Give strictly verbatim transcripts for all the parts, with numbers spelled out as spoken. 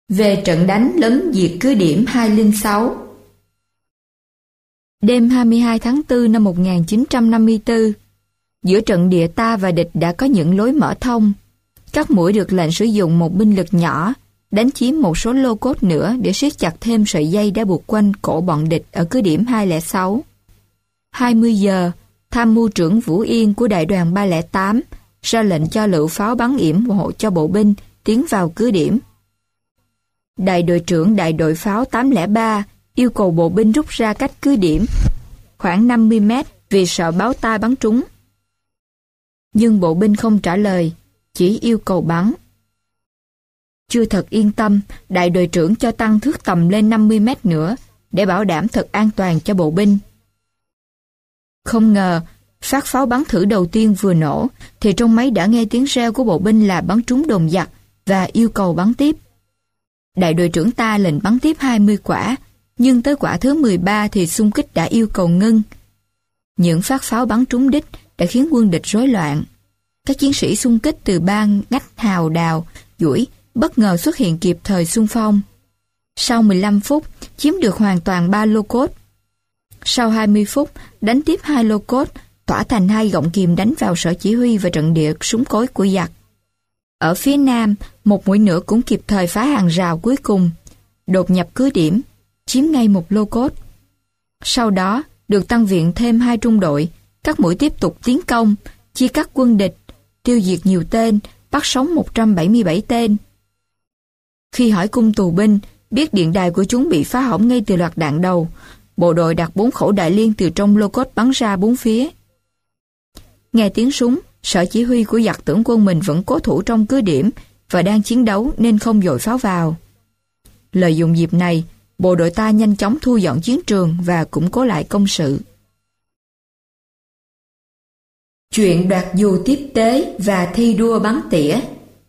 Về trận đánh lấn diệt cứ điểm hai không sáu. Đêm hai mươi hai tháng tư năm một nghìn chín trăm năm mươi tư, giữa trận địa ta và địch đã có những lối mở thông. Các mũi được lệnh sử dụng một binh lực nhỏ, đánh chiếm một số lô cốt nữa để siết chặt thêm sợi dây đã buộc quanh cổ bọn địch ở cứ điểm hai không sáu. hai mươi giờ, tham mưu trưởng Vũ Yên của đại đoàn ba không tám ra lệnh cho lựu pháo bắn yểm hộ cho bộ binh tiến vào cứ điểm. Đại đội trưởng đại đội pháo tám không ba yêu cầu bộ binh rút ra cách cứ điểm khoảng năm mươi mét vì sợ báo ta bắn trúng. Nhưng bộ binh không trả lời, chỉ yêu cầu bắn. Chưa thật yên tâm, đại đội trưởng cho tăng thước tầm lên năm mươi mét nữa để bảo đảm thật an toàn cho bộ binh. Không ngờ, phát pháo bắn thử đầu tiên vừa nổ thì trong máy đã nghe tiếng reo của bộ binh là bắn trúng đồn giặc và yêu cầu bắn tiếp. Đại đội trưởng ta lệnh bắn tiếp hai mươi quả, nhưng tới quả thứ mười ba thì xung kích đã yêu cầu ngưng. Những phát pháo bắn trúng đích đã khiến quân địch rối loạn. Các chiến sĩ xung kích từ bang Ngách Hào Đào, Duỗi bất ngờ xuất hiện kịp thời xung phong. Sau mười lăm phút, chiếm được hoàn toàn ba lô cốt. Sau hai mươi phút, đánh tiếp hai lô cốt, tỏa thành hai gọng kìm đánh vào sở chỉ huy và trận địa súng cối của giặc. Ở phía nam, một mũi nữa cũng kịp thời phá hàng rào cuối cùng, đột nhập cứ điểm, chiếm ngay một lô cốt. Sau đó, được tăng viện thêm hai trung đội, các mũi tiếp tục tiến công, chia cắt quân địch, tiêu diệt nhiều tên, bắt sống một trăm bảy mươi bảy tên. Khi hỏi cung tù binh, biết điện đài của chúng bị phá hỏng ngay từ loạt đạn đầu, bộ đội đặt bốn khẩu đại liên từ trong lô cốt bắn ra bốn phía. Nghe tiếng súng, sở chỉ huy của giặc tưởng quân mình vẫn cố thủ trong cứ điểm và đang chiến đấu nên không dội pháo vào. Lợi dụng dịp này, bộ đội ta nhanh chóng thu dọn chiến trường và củng cố lại công sự. Chuyện đoạt dù tiếp tế và thi đua bắn tỉa.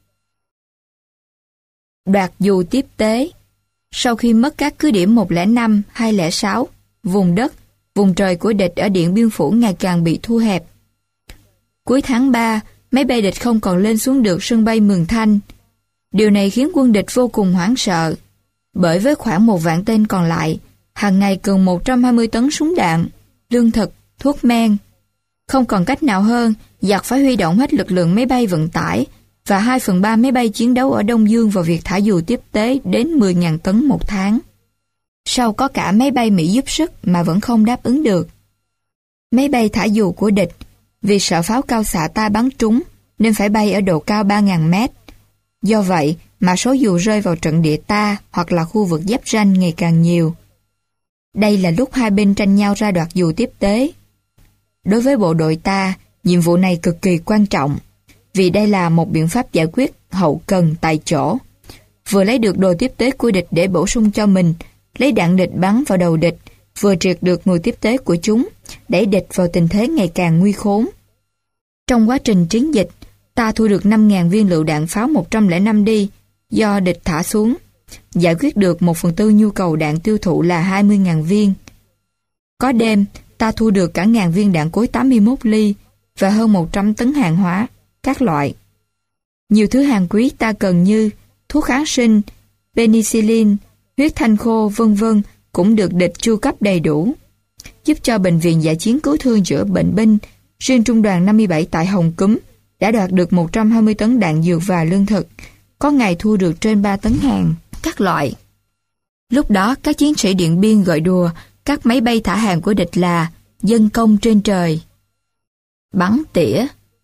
Đoạt dù tiếp tế. Sau khi mất các cứ điểm một không năm, hai không sáu, vùng đất, vùng trời của địch ở Điện Biên Phủ ngày càng bị thu hẹp. Cuối tháng ba, máy bay địch không còn lên xuống được sân bay Mường Thanh. Điều này khiến quân địch vô cùng hoảng sợ, bởi với khoảng một vạn tên còn lại, hàng ngày cần một trăm hai mươi tấn súng đạn, lương thực, thuốc men. Không còn cách nào hơn, giặc phải huy động hết lực lượng máy bay vận tải và hai phần ba máy bay chiến đấu ở Đông Dương vào việc thả dù tiếp tế đến mười nghìn tấn một tháng. Sau có cả máy bay Mỹ giúp sức mà vẫn không đáp ứng được. Máy bay thả dù của địch, vì sợ pháo cao xạ ta bắn trúng nên phải bay ở độ cao ba nghìn mét. Do vậy mà số dù rơi vào trận địa ta hoặc là khu vực giáp ranh ngày càng nhiều. Đây là lúc hai bên tranh nhau ra đoạt dù tiếp tế. Đối với bộ đội ta, nhiệm vụ này cực kỳ quan trọng, vì đây là một biện pháp giải quyết hậu cần tại chỗ. Vừa lấy được đồ tiếp tế của địch để bổ sung cho mình, lấy đạn địch bắn vào đầu địch, vừa triệt được nguồn tiếp tế của chúng, đẩy địch vào tình thế ngày càng nguy khốn. Trong quá trình chiến dịch, ta thu được năm nghìn viên lựu đạn pháo một trăm lẻ năm đi, do địch thả xuống, giải quyết được một phần tư nhu cầu đạn tiêu thụ là hai mươi nghìn viên. Có đêm, ta thu được cả ngàn viên đạn cối tám mươi mốt ly và hơn một trăm tấn hàng hóa, các loại. Nhiều thứ hàng quý ta cần như thuốc kháng sinh, penicillin, huyết thanh khô, vân vân cũng được địch chu cấp đầy đủ, giúp cho bệnh viện dã chiến cứu thương chữa bệnh binh. Riêng trung đoàn năm mươi bảy tại Hồng Cúm đã đoạt được một trăm hai mươi tấn đạn dược và lương thực, có ngày thu được trên ba tấn hàng, các loại. Lúc đó các chiến sĩ Điện Biên gọi đùa các máy bay thả hàng của địch là dân công trên trời. Bắn tỉa.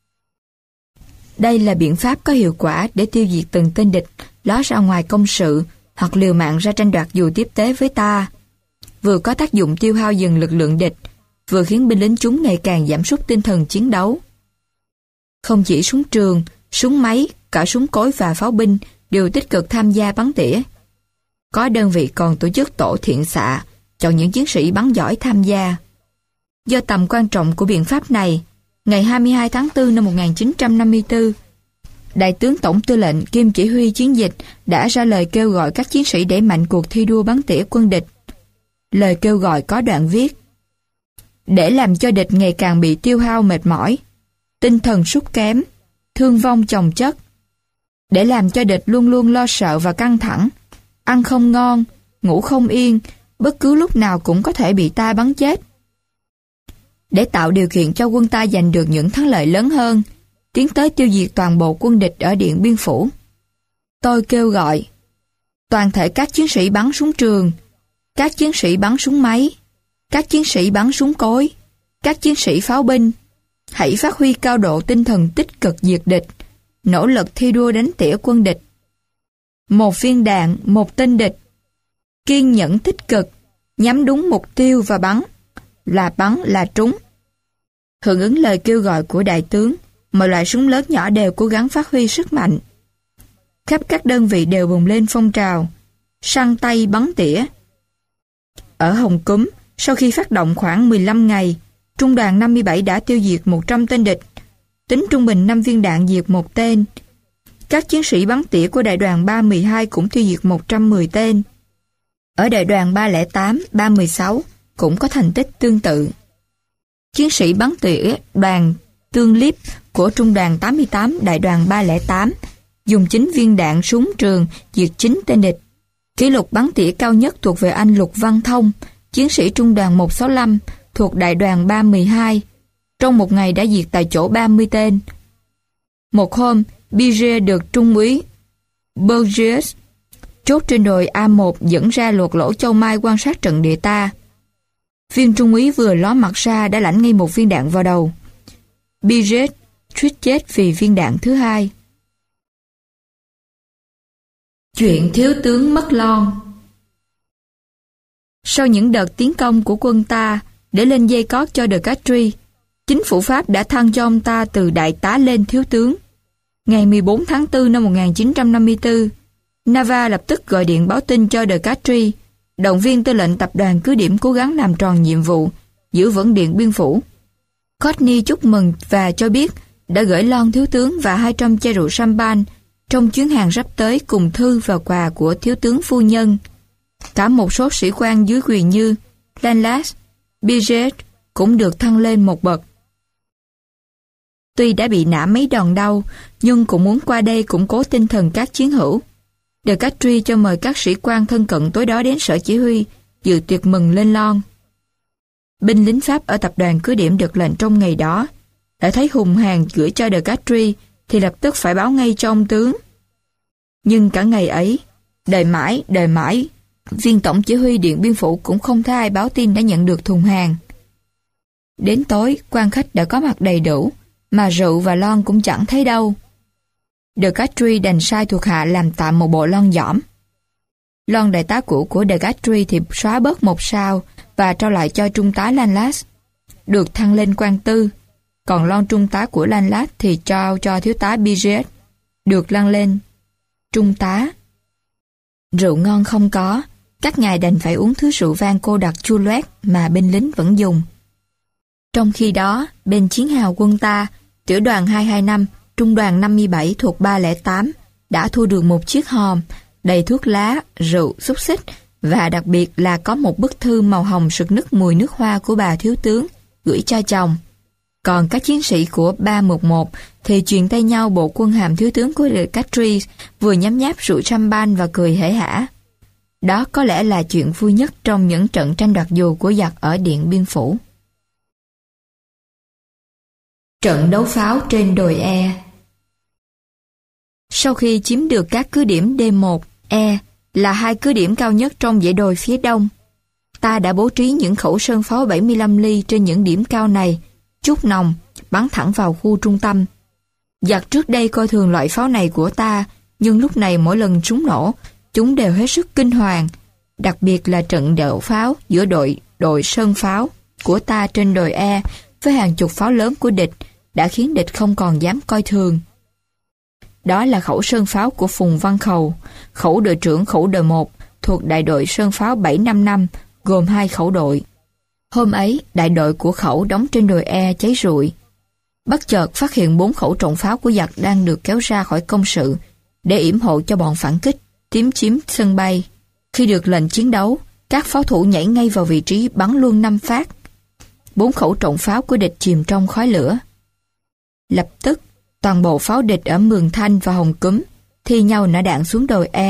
Đây là biện pháp có hiệu quả để tiêu diệt từng tên địch ló ra ngoài công sự hoặc liều mạng ra tranh đoạt dù tiếp tế với ta. Vừa có tác dụng tiêu hao dần lực lượng địch, vừa khiến binh lính chúng ngày càng giảm sút tinh thần chiến đấu. Không chỉ súng trường, súng máy, cả súng cối và pháo binh đều tích cực tham gia bắn tỉa. Có đơn vị còn tổ chức tổ thiện xạ, chọn những chiến sĩ bắn giỏi tham gia. Do tầm quan trọng của biện pháp này, ngày hai mươi hai tháng tư năm một nghìn chín trăm năm mươi tư, Đại tướng Tổng tư lệnh kiêm chỉ huy chiến dịch đã ra lời kêu gọi các chiến sĩ đẩy mạnh cuộc thi đua bắn tỉa quân địch. Lời kêu gọi có đoạn viết: để làm cho địch ngày càng bị tiêu hao mệt mỏi, tinh thần sút kém, thương vong chồng chất, để làm cho địch luôn luôn lo sợ và căng thẳng, ăn không ngon, ngủ không yên, bất cứ lúc nào cũng có thể bị ta bắn chết. Để tạo điều kiện cho quân ta giành được những thắng lợi lớn hơn, tiến tới tiêu diệt toàn bộ quân địch ở Điện Biên Phủ, tôi kêu gọi toàn thể các chiến sĩ bắn súng trường, các chiến sĩ bắn súng máy, các chiến sĩ bắn súng cối, các chiến sĩ pháo binh, hãy phát huy cao độ tinh thần tích cực diệt địch, nỗ lực thi đua đánh tỉa quân địch. Một viên đạn, một tên địch, kiên nhẫn tích cực, nhắm đúng mục tiêu và bắn, là bắn là trúng. Hưởng ứng lời kêu gọi của đại tướng, mọi loại súng lớn nhỏ đều cố gắng phát huy sức mạnh. Khắp các đơn vị đều bùng lên phong trào săn tay bắn tỉa. Ở Hồng Cúm, sau khi phát động khoảng mười lăm ngày, Trung đoàn năm mươi bảy đã tiêu diệt một trăm tên địch, tính trung bình năm viên đạn diệt một tên. Các chiến sĩ bắn tỉa của đại đoàn ba mười hai cũng tiêu diệt một trăm mười tên. Ở đại đoàn ba không tám, ba mười sáu cũng có thành tích tương tự. Chiến sĩ bắn tỉa đoàn Tương Liếp của trung đoàn tám mươi tám, đại đoàn ba không tám dùng chín viên đạn súng trường diệt chín tên địch. Kỷ lục bắn tỉa cao nhất thuộc về anh Lục Văn Thông, chiến sĩ trung đoàn một sáu lăm thuộc đại đoàn ba mười hai. Trong một ngày đã diệt tại chỗ ba mươi tên. Một hôm, Biger được Trung úy Burgess chốt trên đồi A một dẫn ra luộc lỗ châu mai quan sát trận địa ta. Viên trung úy vừa ló mặt ra đã lãnh ngay một viên đạn vào đầu. Biger suýt chết vì viên đạn thứ hai. Chuyện thiếu tướng mất lon. Sau những đợt tiến công của quân ta để lên dây cót cho De Castries, chính phủ Pháp đã thăng cho ông ta từ đại tá lên thiếu tướng. Ngày mười bốn tháng tư năm một nghìn chín trăm năm mươi tư, Nava lập tức gọi điện báo tin cho De Castries, động viên tư lệnh tập đoàn cứ điểm cố gắng làm tròn nhiệm vụ, giữ vững Điện Biên Phủ. Courtney chúc mừng và cho biết đã gửi lon thiếu tướng và hai trăm chai rượu champagne trong chuyến hàng sắp tới cùng thư và quà của thiếu tướng phu nhân. Cả một số sĩ quan dưới quyền như Lanlas, Biget cũng được thăng lên một bậc. Tuy đã bị nã mấy đòn đau, nhưng cũng muốn qua đây củng cố tinh thần các chiến hữu. De Castries cho mời các sĩ quan thân cận tối đó đến sở chỉ huy, dự tiệc mừng lên lon. Binh lính Pháp ở tập đoàn cứ điểm được lệnh trong ngày đó, đã thấy hùng hàng gửi cho De Castries thì lập tức phải báo ngay cho ông tướng. Nhưng cả ngày ấy, đợi mãi, đợi mãi, viên tổng chỉ huy Điện Biên Phủ cũng không thấy ai báo tin đã nhận được thùng hàng. Đến tối, quan khách đã có mặt đầy đủ, mà rượu và lon cũng chẳng thấy đâu. De Castries đành sai thuộc hạ làm tạm một bộ lon giỏm. Lon đại tá cũ của De Castries thì xóa bớt một sao và trao lại cho trung tá Lanlas, được thăng lên quan tư. Còn lon trung tá của Lanlas thì trao cho thiếu tá Biget, được lăn lên trung tá. Rượu ngon không có, các ngài đành phải uống thứ rượu vang cô đặc chua loét mà binh lính vẫn dùng. Trong khi đó, bên chiến hào quân ta, tiểu đoàn hai hai năm, trung đoàn năm mươi bảy thuộc ba không tám đã thu được một chiếc hòm đầy thuốc lá, rượu, xúc xích và đặc biệt là có một bức thư màu hồng sực nức mùi nước hoa của bà thiếu tướng gửi cho chồng. Còn các chiến sĩ của ba một một thì truyền tay nhau bộ quân hàm thiếu tướng của De Castries, vừa nhấm nháp rượu champagne và cười hể hả. Đó có lẽ là chuyện vui nhất trong những trận tranh đoạt dù của giặc ở Điện Biên Phủ. Trận đấu pháo trên đồi E. Sau khi chiếm được các cứ điểm D một, E là hai cứ điểm cao nhất trong dãy đồi phía đông, ta đã bố trí những khẩu sơn pháo bảy mươi lăm ly trên những điểm cao này, chút nòng, bắn thẳng vào khu trung tâm. Giặc trước đây coi thường loại pháo này của ta, nhưng lúc này mỗi lần súng nổ, chúng đều hết sức kinh hoàng, đặc biệt là trận đậu pháo giữa đội đội sơn pháo của ta trên đồi E với hàng chục pháo lớn của địch đã khiến địch không còn dám coi thường. Đó là khẩu sơn pháo của Phùng Văn Khầu, khẩu đội trưởng khẩu đội một thuộc đại đội sơn pháo bảy năm năm, gồm hai khẩu đội. Hôm ấy, đại đội của khẩu đóng trên đồi E cháy rụi. Bất chợt phát hiện bốn khẩu trọng pháo của giặc đang được kéo ra khỏi công sự để yểm hộ cho bọn phản kích tiếm chiếm sân bay. Khi được lệnh chiến đấu, các pháo thủ nhảy ngay vào vị trí bắn luôn năm phát. Bốn khẩu trọng pháo của địch chìm trong khói lửa. Lập tức, toàn bộ pháo địch ở Mường Thanh và Hồng Cúm thi nhau nã đạn xuống đồi E,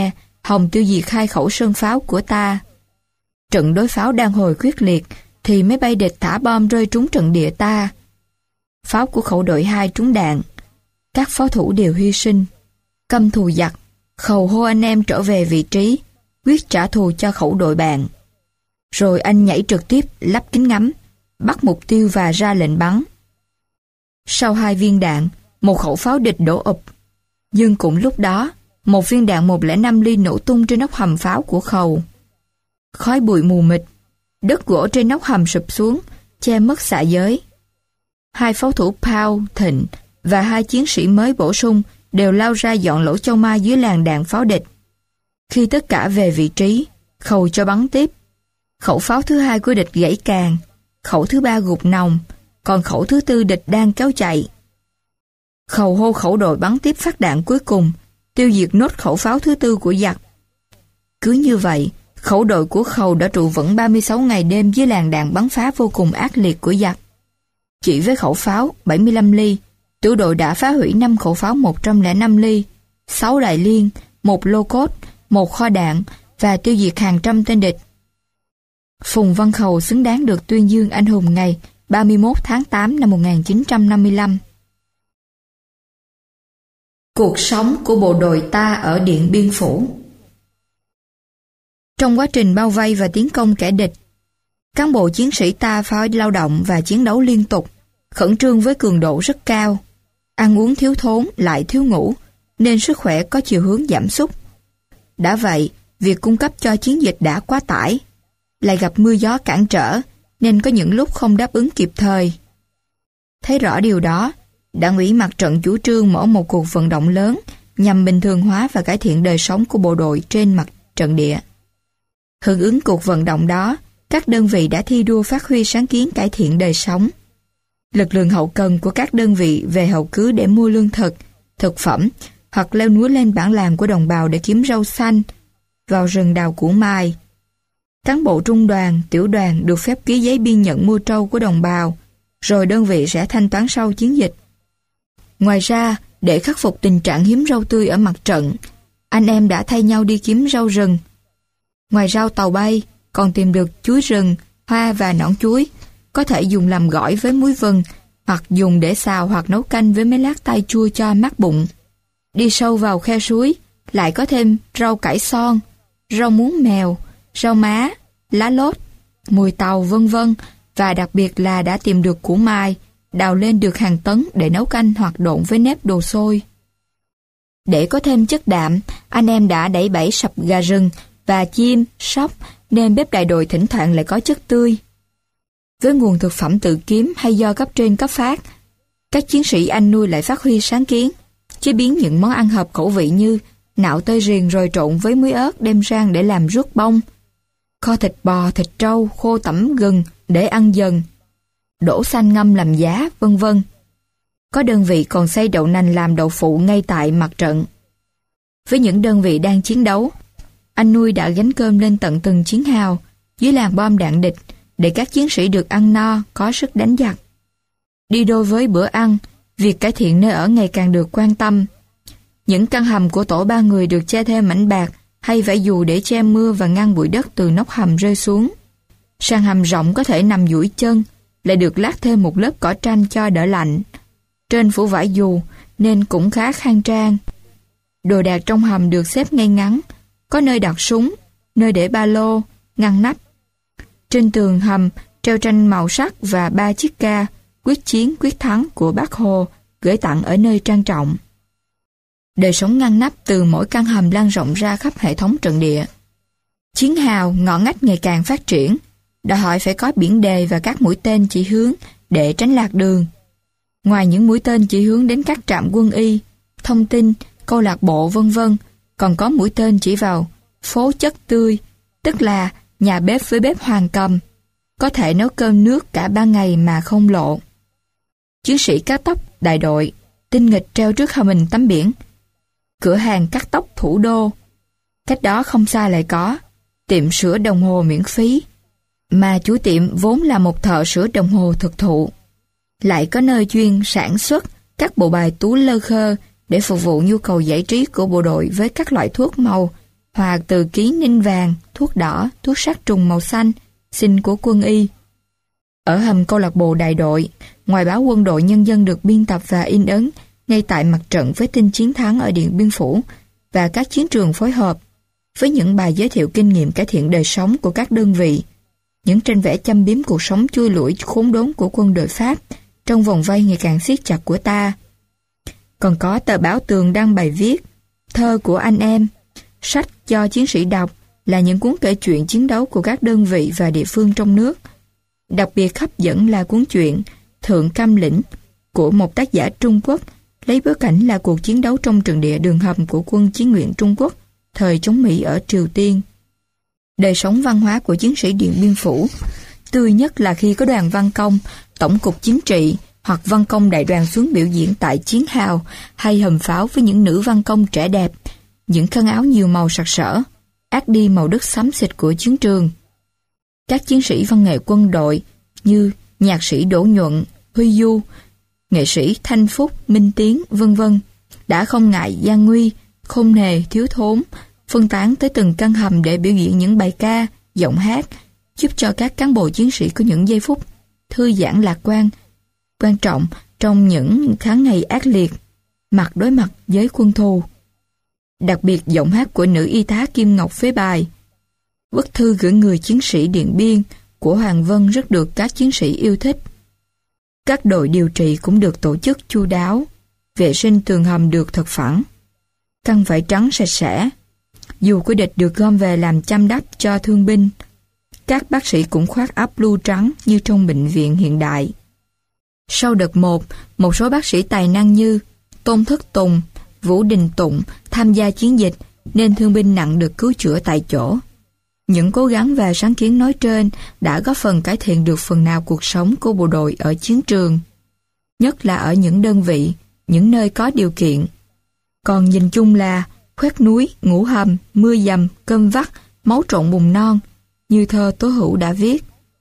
hòng tiêu diệt hai khẩu sơn pháo của ta. Trận đối pháo đang hồi quyết liệt, thì máy bay địch thả bom rơi trúng trận địa ta. Pháo của khẩu đội hai trúng đạn. Các pháo thủ đều hy sinh. Căm thù giặc, Khầu hô anh em trở về vị trí, quyết trả thù cho khẩu đội bạn. Rồi anh nhảy trực tiếp, lắp kính ngắm, bắt mục tiêu và ra lệnh bắn. Sau hai viên đạn, một khẩu pháo địch đổ ụp. Nhưng cũng lúc đó, một viên đạn một không năm ly nổ tung trên nóc hầm pháo của Khầu. Khói bụi mù mịt, đất gỗ trên nóc hầm sụp xuống, che mất xạ giới. Hai pháo thủ Paul, Thịnh và hai chiến sĩ mới bổ sung đều lao ra dọn lỗ châu mai dưới làn đạn pháo địch. Khi tất cả về vị trí, Khầu cho bắn tiếp. Khẩu pháo thứ hai của địch gãy càng, khẩu thứ ba gục nòng, còn khẩu thứ tư địch đang kéo chạy. Khầu hô khẩu đội bắn tiếp phát đạn cuối cùng, tiêu diệt nốt khẩu pháo thứ tư của giặc. Cứ như vậy, khẩu đội của Khầu đã trụ vững ba mươi sáu ngày đêm dưới làn đạn bắn phá vô cùng ác liệt của giặc. Chỉ với khẩu pháo bảy mươi lăm ly, tiểu đội đã phá hủy năm khẩu pháo một trăm lẻ năm ly, sáu đại liên, một lô cốt, một kho đạn và tiêu diệt hàng trăm tên địch. Phùng Văn Khầu xứng đáng được tuyên dương anh hùng ngày ba mươi mốt tháng tám năm một nghìn chín trăm năm mươi lăm. Cuộc sống của bộ đội ta ở Điện Biên Phủ. Trong quá trình bao vây và tiến công kẻ địch, cán bộ chiến sĩ ta phải lao động và chiến đấu liên tục, khẩn trương với cường độ rất cao. Ăn uống thiếu thốn lại thiếu ngủ, nên sức khỏe có chiều hướng giảm sút. Đã vậy, việc cung cấp cho chiến dịch đã quá tải, lại gặp mưa gió cản trở, nên có những lúc không đáp ứng kịp thời. Thấy rõ điều đó, Đảng ủy Mặt trận chủ trương mở một cuộc vận động lớn nhằm bình thường hóa và cải thiện đời sống của bộ đội trên mặt trận địa. Hưởng ứng cuộc vận động đó, các đơn vị đã thi đua phát huy sáng kiến cải thiện đời sống. Lực lượng hậu cần của các đơn vị về hậu cứ để mua lương thực, thực phẩm hoặc leo núi lên bản làng của đồng bào để kiếm rau xanh, vào rừng đào củ mai. Cán bộ trung đoàn, tiểu đoàn được phép ký giấy biên nhận mua trâu của đồng bào, rồi đơn vị sẽ thanh toán sau chiến dịch. Ngoài ra, để khắc phục tình trạng hiếm rau tươi ở mặt trận, anh em đã thay nhau đi kiếm rau rừng. Ngoài rau tàu bay, còn tìm được chuối rừng, hoa và nõn chuối, có thể dùng làm gỏi với muối vừng, hoặc dùng để xào hoặc nấu canh với mấy lát tai chua cho mát bụng. Đi sâu vào khe suối, lại có thêm rau cải son, rau muống mèo, rau má, lá lốt, mùi tàu vân vân, và đặc biệt là đã tìm được củ mai, đào lên được hàng tấn để nấu canh hoặc độn với nếp đồ xôi. Để có thêm chất đạm, anh em đã đẩy bẫy sập gà rừng và chim, sóc, nên bếp đại đội thỉnh thoảng lại có chất tươi. Với nguồn thực phẩm tự kiếm hay do cấp trên cấp phát, các chiến sĩ anh nuôi lại phát huy sáng kiến, chế biến những món ăn hợp khẩu vị như nạo tơi riềng rồi trộn với muối ớt đem rang để làm ruốc bông, kho thịt bò, thịt trâu, khô tẩm gừng để ăn dần, đỗ xanh ngâm làm giá, vân vân. Có đơn vị còn xay đậu nành làm đậu phụ ngay tại mặt trận. Với những đơn vị đang chiến đấu, anh nuôi đã gánh cơm lên tận từng chiến hào dưới làn bom đạn địch để các chiến sĩ được ăn no, có sức đánh giặc. Đi đôi với bữa ăn, việc cải thiện nơi ở ngày càng được quan tâm. Những căn hầm của tổ ba người được che thêm mảnh bạc hay vải dù để che mưa và ngăn bụi đất từ nóc hầm rơi xuống. Sàn hầm rộng có thể nằm duỗi chân, lại được lát thêm một lớp cỏ tranh cho đỡ lạnh. Trên phủ vải dù nên cũng khá khang trang. Đồ đạc trong hầm được xếp ngay ngắn, có nơi đặt súng, nơi để ba lô, ngăn nắp. Trên tường hầm treo tranh màu sắc và ba chiếc ca quyết chiến quyết thắng của Bác Hồ gửi tặng ở nơi trang trọng. Đời sống ngăn nắp từ mỗi căn hầm lan rộng ra khắp hệ thống trận địa. Chiến hào ngõ ngách ngày càng phát triển, đòi hỏi phải có biển đề và các mũi tên chỉ hướng để tránh lạc đường. Ngoài những mũi tên chỉ hướng đến các trạm quân y, thông tin, câu lạc bộ vân vân, còn có mũi tên chỉ vào phố chất tươi, tức là nhà bếp với bếp hoàng cầm, có thể nấu cơm nước cả ba ngày mà không lộ. Chiến sĩ cắt tóc đại đội tinh nghịch treo trước hầm mình tấm biển cửa hàng cắt tóc thủ đô. Cách đó không xa lại có tiệm sửa đồng hồ miễn phí, mà chủ tiệm vốn là một thợ sửa đồng hồ thực thụ. Lại có nơi chuyên sản xuất các bộ bài tú lơ khơ để phục vụ nhu cầu giải trí của bộ đội với các loại thuốc màu, hoặc từ ký ninh vàng, thuốc đỏ, thuốc sát trùng màu xanh, xin của quân y. Ở hầm câu lạc bộ đại đội, ngoài báo Quân đội Nhân dân được biên tập và in ấn ngay tại mặt trận với tin chiến thắng ở Điện Biên Phủ và các chiến trường phối hợp, với những bài giới thiệu kinh nghiệm cải thiện đời sống của các đơn vị, những tranh vẽ châm biếm cuộc sống chui lủi khốn đốn của quân đội Pháp trong vòng vây ngày càng siết chặt của ta. Còn có tờ báo Tường đăng bài viết, thơ của anh em, sách cho chiến sĩ đọc là những cuốn kể chuyện chiến đấu của các đơn vị và địa phương trong nước. Đặc biệt hấp dẫn là cuốn truyện Thượng Cam Lĩnh của một tác giả Trung Quốc, lấy bối cảnh là cuộc chiến đấu trong trận địa đường hầm của quân Chí nguyện Trung Quốc thời chống Mỹ ở Triều Tiên. Đời sống văn hóa của chiến sĩ Điện Biên Phủ tươi nhất là khi có đoàn văn công, tổng cục chính trị hoặc văn công đại đoàn xuống biểu diễn tại chiến hào hay hầm pháo với những nữ văn công trẻ đẹp, những khăn áo nhiều màu sặc sỡ, át đi màu đất xám xịt của chiến trường. Các chiến sĩ văn nghệ quân đội như nhạc sĩ Đỗ Nhuận, Huy Du, nghệ sĩ Thanh Phúc, Minh Tiến, vân vân đã không ngại gian nguy, khôn nề, thiếu thốn, phân tán tới từng căn hầm để biểu diễn những bài ca, giọng hát, giúp cho các cán bộ chiến sĩ có những giây phút thư giãn lạc quan, quan trọng trong những tháng ngày ác liệt, mặt đối mặt với quân thù. Đặc biệt giọng hát của nữ y tá Kim Ngọc phế bài, bức thư gửi người chiến sĩ Điện Biên của Hoàng Vân rất được các chiến sĩ yêu thích. Các đội điều trị cũng được tổ chức chu đáo, vệ sinh tường hầm được thật phẳng, khăn vải trắng sạch sẽ. Dù của địch được gom về làm chăm đắp cho thương binh, các bác sĩ cũng khoác áo blue trắng như trong bệnh viện hiện đại. Sau đợt một, một số bác sĩ tài năng như Tôn Thất Tùng, Vũ Đình Tụng tham gia chiến dịch nên thương binh nặng được cứu chữa tại chỗ. Những cố gắng và sáng kiến nói trên đã góp phần cải thiện được phần nào cuộc sống của bộ đội ở chiến trường, nhất là ở những đơn vị, những nơi có điều kiện. Còn nhìn chung là khoét núi, ngủ hầm, mưa dầm, cơm vắt, máu trộn bùn non, như thơ Tố Hữu đã viết.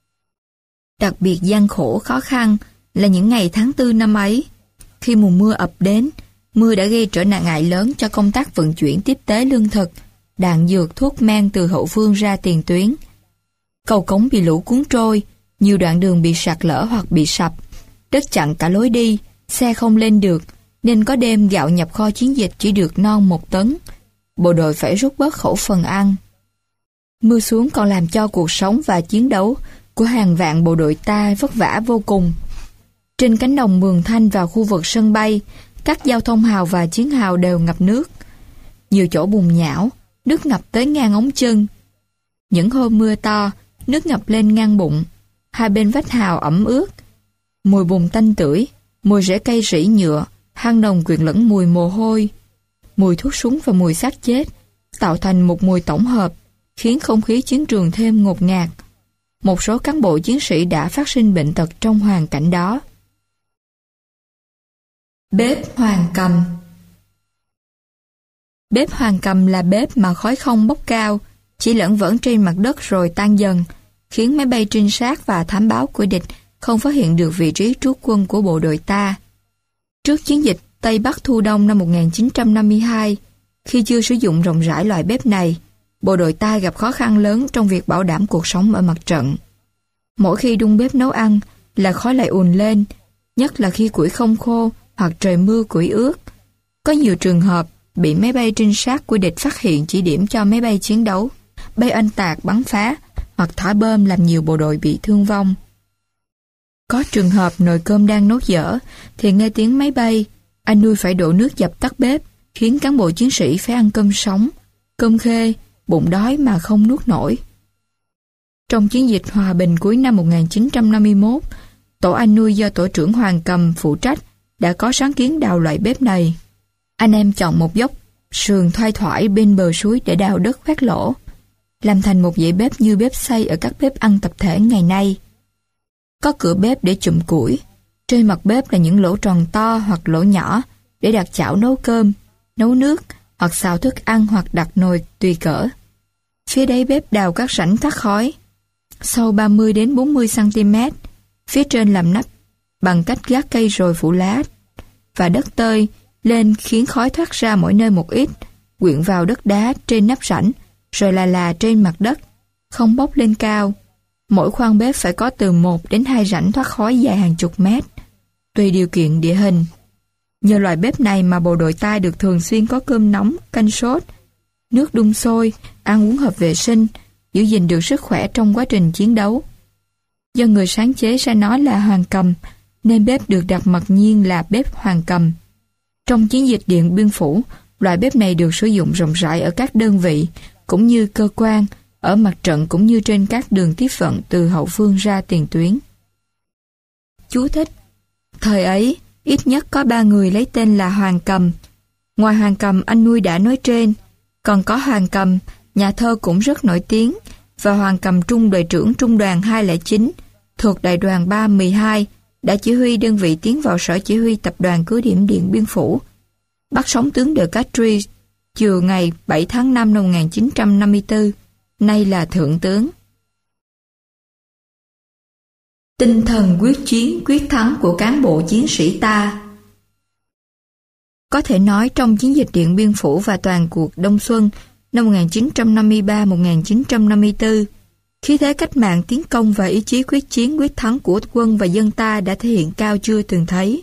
Đặc biệt gian khổ khó khăn là những ngày tháng tư năm ấy, khi mùa mưa ập đến, mưa đã gây trở ngại lớn cho công tác vận chuyển tiếp tế lương thực, đạn dược, thuốc men từ hậu phương ra tiền tuyến. Cầu cống bị lũ cuốn trôi, nhiều đoạn đường bị sạt lở hoặc bị sập, đất chặn cả lối đi, xe không lên được, nên có đêm gạo nhập kho chiến dịch chỉ được non một tấn. Bộ đội phải rút bớt khẩu phần ăn. Mưa xuống còn làm cho cuộc sống và chiến đấu của hàng vạn bộ đội ta vất vả vô cùng. Trên cánh đồng Mường Thanh và khu vực sân bay, các giao thông hào và chiến hào đều ngập nước. Nhiều chỗ bùn nhão, nước ngập tới ngang ống chân. Những hôm mưa to, nước ngập lên ngang bụng, hai bên vách hào ẩm ướt. Mùi bùn tanh tưởi, mùi rễ cây rỉ nhựa, hăng nồng quyện lẫn mùi mồ hôi, mùi thuốc súng và mùi xác chết, tạo thành một mùi tổng hợp, khiến không khí chiến trường thêm ngột ngạt. Một số cán bộ chiến sĩ đã phát sinh bệnh tật trong hoàn cảnh đó. Bếp Hoàng Cầm. Bếp Hoàng Cầm là bếp mà khói không bốc cao, chỉ lẫn vẫn trên mặt đất rồi tan dần, khiến máy bay trinh sát và thám báo của địch không phát hiện được vị trí trú quân của bộ đội ta. Trước chiến dịch Tây Bắc Thu Đông năm một nghìn chín trăm năm mươi hai, khi chưa sử dụng rộng rãi loại bếp này, bộ đội ta gặp khó khăn lớn trong việc bảo đảm cuộc sống ở mặt trận. Mỗi khi đun bếp nấu ăn là khói lại ùn lên, nhất là khi củi không khô hoặc trời mưa củi ướt. Có nhiều trường hợp bị máy bay trinh sát của địch phát hiện chỉ điểm cho máy bay chiến đấu, bay oanh tạc bắn phá hoặc thả bom làm nhiều bộ đội bị thương vong. Có trường hợp nồi cơm đang nấu dở thì nghe tiếng máy bay, anh nuôi phải đổ nước dập tắt bếp, khiến cán bộ chiến sĩ phải ăn cơm sống, cơm khê, bụng đói mà không nuốt nổi. Trong chiến dịch hòa bình cuối năm một nghìn chín trăm năm mươi mốt, tổ anh nuôi do tổ trưởng Hoàng Cầm phụ trách đã có sáng kiến đào loại bếp này. Anh em chọn một dốc sườn thoai thoải bên bờ suối để đào đất khoét lỗ, làm thành một dãy bếp như bếp xay ở các bếp ăn tập thể ngày nay. Có cửa bếp để chụm củi, trên mặt bếp là những lỗ tròn to hoặc lỗ nhỏ để đặt chảo nấu cơm, nấu nước hoặc xào thức ăn hoặc đặt nồi tùy cỡ. Phía đáy bếp đào các rãnh thoát khói, sâu ba mươi đến bốn mươi xăng ti mét, phía trên làm nắp bằng cách gác cây rồi phủ lá và đất tơi lên khiến khói thoát ra mỗi nơi một ít, quyện vào đất đá trên nắp rãnh rồi là là trên mặt đất, không bốc lên cao. Mỗi khoang bếp phải có từ một đến hai rãnh thoát khói dài hàng chục mét, tùy điều kiện địa hình. Nhờ loại bếp này mà bộ đội ta được thường xuyên có cơm nóng, canh sốt, nước đun sôi, ăn uống hợp vệ sinh, giữ gìn được sức khỏe trong quá trình chiến đấu. Do người sáng chế ra nó là Hoàng Cầm, nên bếp được đặt mặc nhiên là bếp Hoàng Cầm. Trong chiến dịch Điện Biên Phủ, loại bếp này được sử dụng rộng rãi ở các đơn vị, cũng như cơ quan, ở mặt trận cũng như trên các đường tiếp vận từ hậu phương ra tiền tuyến. Chú thích: thời ấy, ít nhất có ba người lấy tên là Hoàng Cầm. Ngoài Hoàng Cầm anh nuôi đã nói trên, còn có Hoàng Cầm, nhà thơ cũng rất nổi tiếng, và Hoàng Cầm Trung đội trưởng Trung đoàn hai không chín, thuộc đại đoàn ba một hai, đã chỉ huy đơn vị tiến vào sở chỉ huy tập đoàn cứ điểm Điện Biên Phủ, bắt sống tướng De Castries chiều ngày bảy tháng năm năm một nghìn chín trăm năm mươi tư, nay là thượng tướng. Tinh thần quyết chiến quyết thắng của cán bộ chiến sĩ ta. Có thể nói trong chiến dịch Điện Biên Phủ và toàn cuộc Đông Xuân năm một nghìn chín trăm năm mươi ba đến một nghìn chín trăm năm mươi tư, khí thế cách mạng tiến công và ý chí quyết chiến quyết thắng của quân và dân ta đã thể hiện cao chưa từng thấy.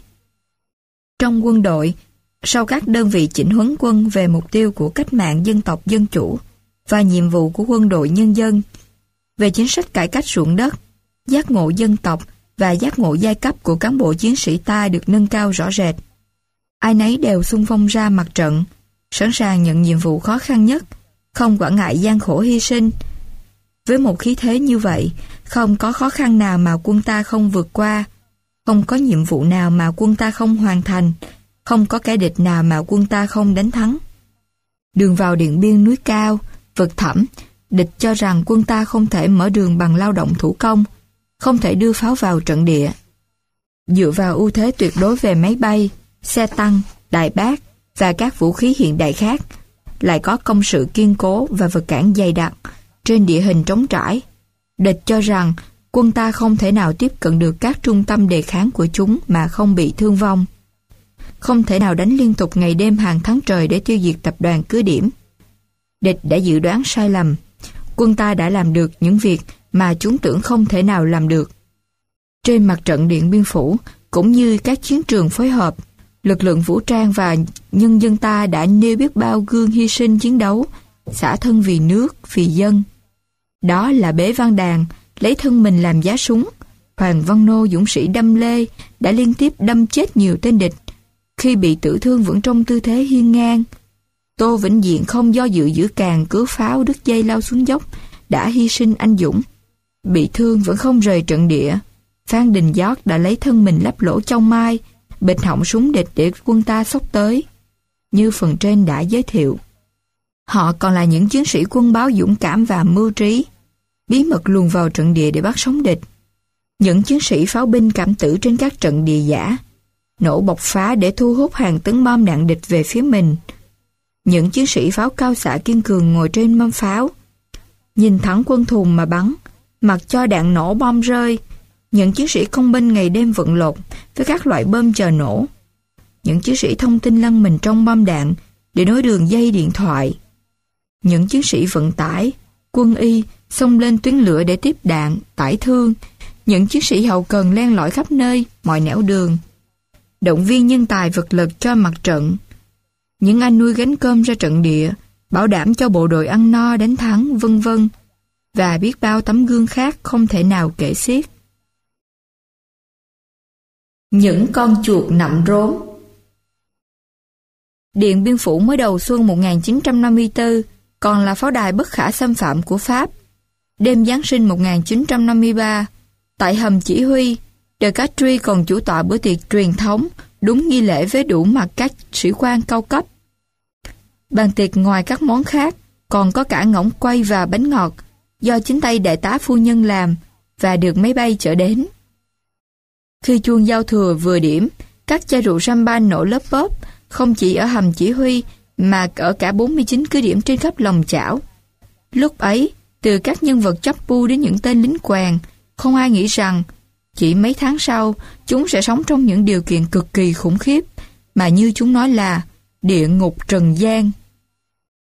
Trong quân đội, sau các đơn vị chỉnh huấn quân về mục tiêu của cách mạng dân tộc dân chủ và nhiệm vụ của quân đội nhân dân, về chính sách cải cách ruộng đất, giác ngộ dân tộc và giác ngộ giai cấp của cán bộ chiến sĩ ta được nâng cao rõ rệt. Ai nấy đều xung phong ra mặt trận, sẵn sàng nhận nhiệm vụ khó khăn nhất, không quản ngại gian khổ hy sinh. Với một khí thế như vậy, không có khó khăn nào mà quân ta không vượt qua, không có nhiệm vụ nào mà quân ta không hoàn thành, không có kẻ địch nào mà quân ta không đánh thắng. Đường vào Điện Biên núi cao, vực thẳm, địch cho rằng quân ta không thể mở đường bằng lao động thủ công, không thể đưa pháo vào trận địa. Dựa vào ưu thế tuyệt đối về máy bay, xe tăng, đại bác và các vũ khí hiện đại khác, lại có công sự kiên cố và vật cản dày đặc trên địa hình trống trải, địch cho rằng quân ta không thể nào tiếp cận được các trung tâm đề kháng của chúng mà không bị thương vong, không thể nào đánh liên tục ngày đêm hàng tháng trời để tiêu diệt tập đoàn cứ điểm. Địch đã dự đoán sai lầm, quân ta đã làm được những việc mà chúng tưởng không thể nào làm được. Trên mặt trận Điện Biên Phủ, cũng như các chiến trường phối hợp, lực lượng vũ trang và nhân dân ta đã nêu biết bao gương hy sinh chiến đấu, xả thân vì nước, vì dân. Đó là Bế Văn Đàn, lấy thân mình làm giá súng. Hoàng Văn Nô dũng sĩ đâm lê, đã liên tiếp đâm chết nhiều tên địch, khi bị tử thương vẫn trong tư thế hiên ngang. Tô Vĩnh Diện không do dự giữ càng cứu pháo đứt dây lao xuống dốc, đã hy sinh anh dũng. Bị thương vẫn không rời trận địa. Phan Đình Giót đã lấy thân mình lắp lỗ trong mai, bịt họng súng địch để quân ta xốc tới, như phần trên đã giới thiệu. Họ còn là những chiến sĩ quân báo dũng cảm và mưu trí, bí mật luồn vào trận địa để bắt sống địch. Những chiến sĩ pháo binh cảm tử trên các trận địa giả, nổ bộc phá để thu hút hàng tấn bom đạn địch về phía mình. Những chiến sĩ pháo cao xạ kiên cường ngồi trên mâm pháo, nhìn thẳng quân thù mà bắn, mặc cho đạn nổ bom rơi. Những chiến sĩ công binh ngày đêm vận lộn với các loại bom chờ nổ. Những chiến sĩ thông tin lăn mình trong bom đạn để nối đường dây điện thoại. Những chiến sĩ vận tải, quân y xông lên tuyến lửa để tiếp đạn, tải thương. Những chiến sĩ hậu cần len lỏi khắp nơi, mọi nẻo đường, động viên nhân tài vật lực cho mặt trận. Những anh nuôi gánh cơm ra trận địa, bảo đảm cho bộ đội ăn no đánh thắng, vân vân, và biết bao tấm gương khác không thể nào kể xiết. Những con chuột nặm rốn. Điện Biên Phủ mới đầu xuân một nghìn chín trăm năm mươi tư còn là pháo đài bất khả xâm phạm của Pháp. Đêm Giáng sinh một nghìn chín trăm năm mươi ba, tại hầm chỉ huy, De Castries còn chủ tọa bữa tiệc truyền thống đúng nghi lễ với đủ mặt các sĩ quan cao cấp. Bàn tiệc ngoài các món khác còn có cả ngỗng quay và bánh ngọt do chính tay đại tá phu nhân làm và được máy bay chở đến. Khi chuông giao thừa vừa điểm, các chai rượu champagne nổ lớp bốp không chỉ ở hầm chỉ huy mà ở cả bốn mươi chín cứ điểm trên khắp lòng chảo. Lúc ấy, từ các nhân vật chấp pu đến những tên lính quèn, không ai nghĩ rằng chỉ mấy tháng sau chúng sẽ sống trong những điều kiện cực kỳ khủng khiếp mà như chúng nói là địa ngục trần gian.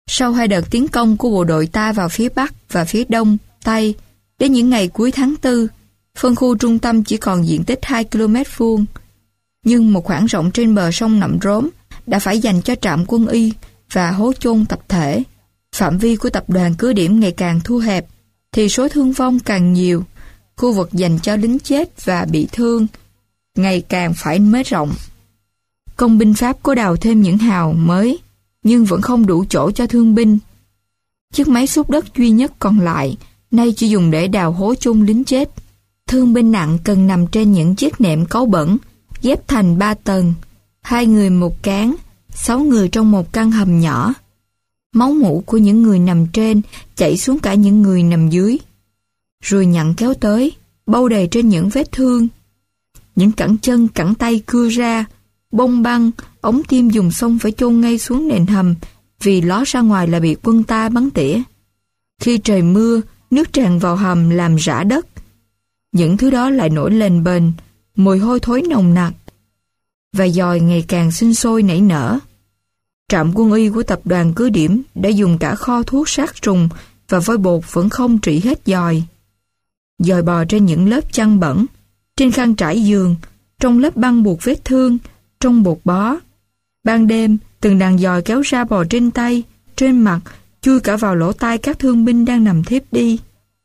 Sau hai đợt tiến công của bộ đội ta vào phía Bắc và phía Đông, Tây, đến những ngày cuối tháng tư, phân khu trung tâm chỉ còn diện tích hai ki lô mét vuông. Nhưng một khoảng rộng trên bờ sông Nậm Rốm đã phải dành cho trạm quân y và hố chôn tập thể. Phạm vi của tập đoàn cứ điểm ngày càng thu hẹp, thì số thương vong càng nhiều. Khu vực dành cho lính chết và bị thương ngày càng phải mở rộng. Công binh Pháp cố đào thêm những hào mới, nhưng vẫn không đủ chỗ cho thương binh. Chiếc máy xúc đất duy nhất còn lại nay chỉ dùng để đào hố chôn lính chết. Thương binh nặng cần nằm trên những chiếc nệm cáu bẩn, ghép thành ba tầng, hai người một cán, sáu người trong một căn hầm nhỏ. Máu mủ của những người nằm trên chảy xuống cả những người nằm dưới. Ruồi nhặn kéo tới, bâu đầy trên những vết thương. Những cẳng chân, cẳng tay cưa ra, bông băng, ống tim dùng xong phải chôn ngay xuống nền hầm, vì ló ra ngoài là bị quân ta bắn tỉa. Khi trời mưa, nước tràn vào hầm làm rã đất. Những thứ đó lại nổi lên bền, mùi hôi thối nồng nặc. Và dòi ngày càng sinh sôi nảy nở. Trạm quân y của tập đoàn cứ điểm đã dùng cả kho thuốc sát trùng và vôi bột vẫn không trị hết dòi. Dòi bò trên những lớp chăn bẩn, trên khăn trải giường, trong lớp băng buộc vết thương, trong bột bó. Ban đêm, từng đàn dòi kéo ra bò trên tay, trên mặt, chui cả vào lỗ tai các thương binh đang nằm thiếp đi.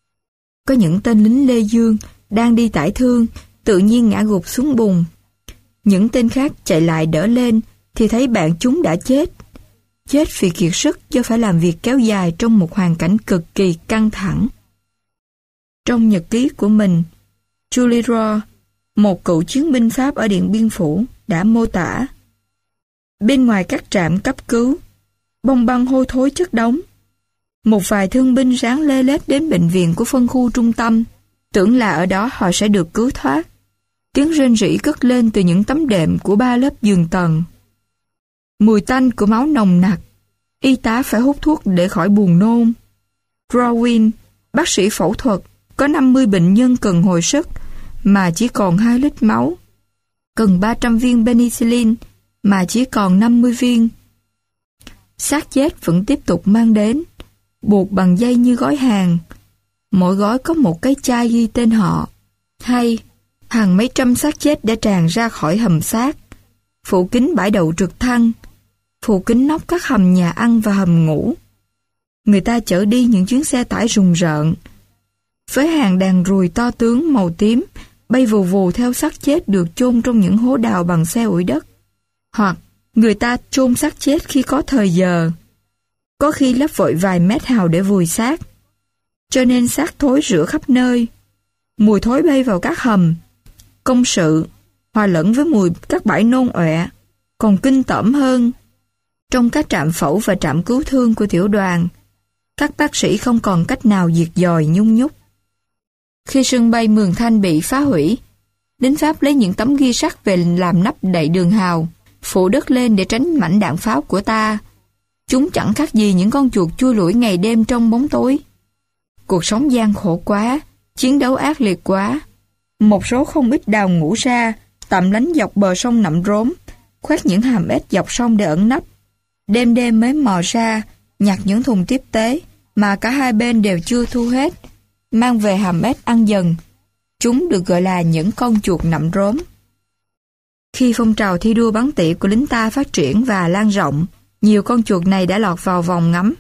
Có những tên lính Lê Dương đang đi tải thương, tự nhiên ngã gục xuống bùn. Những tên khác chạy lại đỡ lên thì thấy bạn chúng đã chết. Chết vì kiệt sức do phải làm việc kéo dài trong một hoàn cảnh cực kỳ căng thẳng. Trong nhật ký của mình, Julie Rowe, một cựu chiến binh Pháp ở Điện Biên Phủ, đã mô tả: bên ngoài các trạm cấp cứu, bông băng hôi thối chất đống. Một vài thương binh ráng lê lết đến bệnh viện của phân khu trung tâm, tưởng là ở đó họ sẽ được cứu thoát. Tiếng rên rỉ cất lên từ những tấm đệm của ba lớp giường tầng. Mùi tanh của máu nồng nặc, y tá phải hút thuốc để khỏi buồn nôn. Darwin, bác sĩ phẫu thuật, có năm mươi bệnh nhân cần hồi sức mà chỉ còn hai lít máu. Cần ba trăm viên penicillin mà chỉ còn năm mươi viên. Xác chết vẫn tiếp tục mang đến, buộc bằng dây như gói hàng. Mỗi gói có một cái chai ghi tên họ. Hay, hàng mấy trăm xác chết đã tràn ra khỏi hầm xác, phủ kín bãi đậu trực thăng, phủ kín nóc các hầm nhà ăn và hầm ngủ. Người ta chở đi những chuyến xe tải rùng rợn, với hàng đàn ruồi to tướng màu tím bay vù vù theo xác chết được chôn trong những hố đào bằng xe ủi đất. Hoặc người ta chôn xác chết khi có thời giờ, có khi lấp vội vài mét hào để vùi xác, cho nên xác thối rữa khắp nơi. Mùi thối bay vào các hầm, công sự, hòa lẫn với mùi các bãi nôn ọe. Còn kinh tởm hơn, trong các trạm phẫu và trạm cứu thương của tiểu đoàn, các bác sĩ không còn cách nào diệt dòi nhung nhúc. Khi sân bay Mường Thanh bị phá hủy, lính Pháp lấy những tấm ghi sắt về làm nắp đậy đường hào, phủ đất lên để tránh mảnh đạn pháo của ta. Chúng chẳng khác gì những con chuột chui lủi ngày đêm trong bóng tối. Cuộc sống gian khổ quá, chiến đấu ác liệt quá. Một số không ít đào ngũ ra, tạm lánh dọc bờ sông Nậm Rốm, khoét những hàm ếch dọc sông để ẩn nấp. Đêm đêm mới mò ra, nhặt những thùng tiếp tế mà cả hai bên đều chưa thu hết, mang về hàm ếch ăn dần. Chúng được gọi là những con chuột Nậm Rốm. Khi phong trào thi đua bắn tỉa của lính ta phát triển và lan rộng, nhiều con chuột này đã lọt vào vòng ngắm.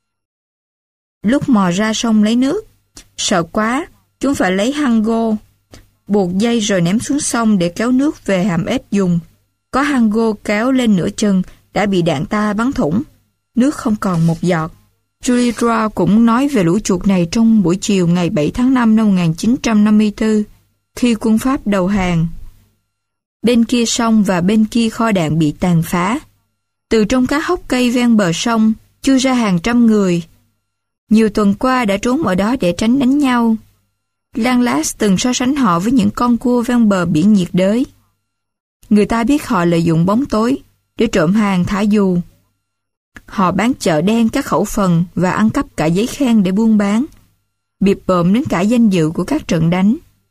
Lúc mò ra sông lấy nước, sợ quá, chúng phải lấy hăng gô, buộc dây rồi ném xuống sông để kéo nước về hàm ếch dùng. Có hăng gô kéo lên nửa chân đã bị đạn ta bắn thủng, nước không còn một giọt. Julie Rowe cũng nói về lũ chuột này trong buổi chiều ngày bảy tháng năm năm một nghìn chín trăm năm mươi tư, khi quân Pháp đầu hàng. Bên kia sông và bên kia kho đạn bị tàn phá. Từ trong các hốc cây ven bờ sông chui ra hàng trăm người. Nhiều tuần qua đã trốn ở đó để tránh đánh nhau. Langlas từng so sánh họ với những con cua ven bờ biển nhiệt đới. Người ta biết họ lợi dụng bóng tối để trộm hàng thả dù. Họ bán chợ đen các khẩu phần và ăn cắp cả giấy khen để buôn bán, bịp bợm đến cả danh dự của các trận đánh.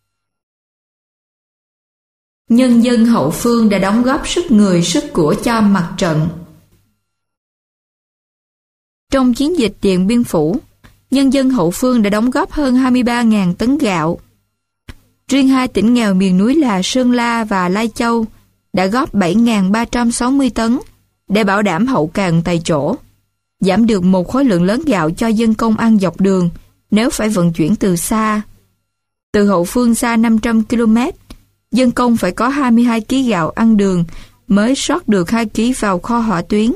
Nhân dân hậu phương đã đóng góp sức người sức của cho mặt trận. Trong chiến dịch Điện Biên Phủ, nhân dân hậu phương đã đóng góp hơn hai mươi ba nghìn tấn gạo. Riêng hai tỉnh nghèo miền núi là Sơn La và Lai Châu đã góp bảy nghìn ba trăm sáu mươi tấn để bảo đảm hậu cần tại chỗ, giảm được một khối lượng lớn gạo cho dân công ăn dọc đường nếu phải vận chuyển từ xa. Từ hậu phương xa năm trăm ki lô mét, dân công phải có hai mươi hai ki lô gam gạo ăn đường mới sót được hai ki lô gam vào kho hỏa tuyến.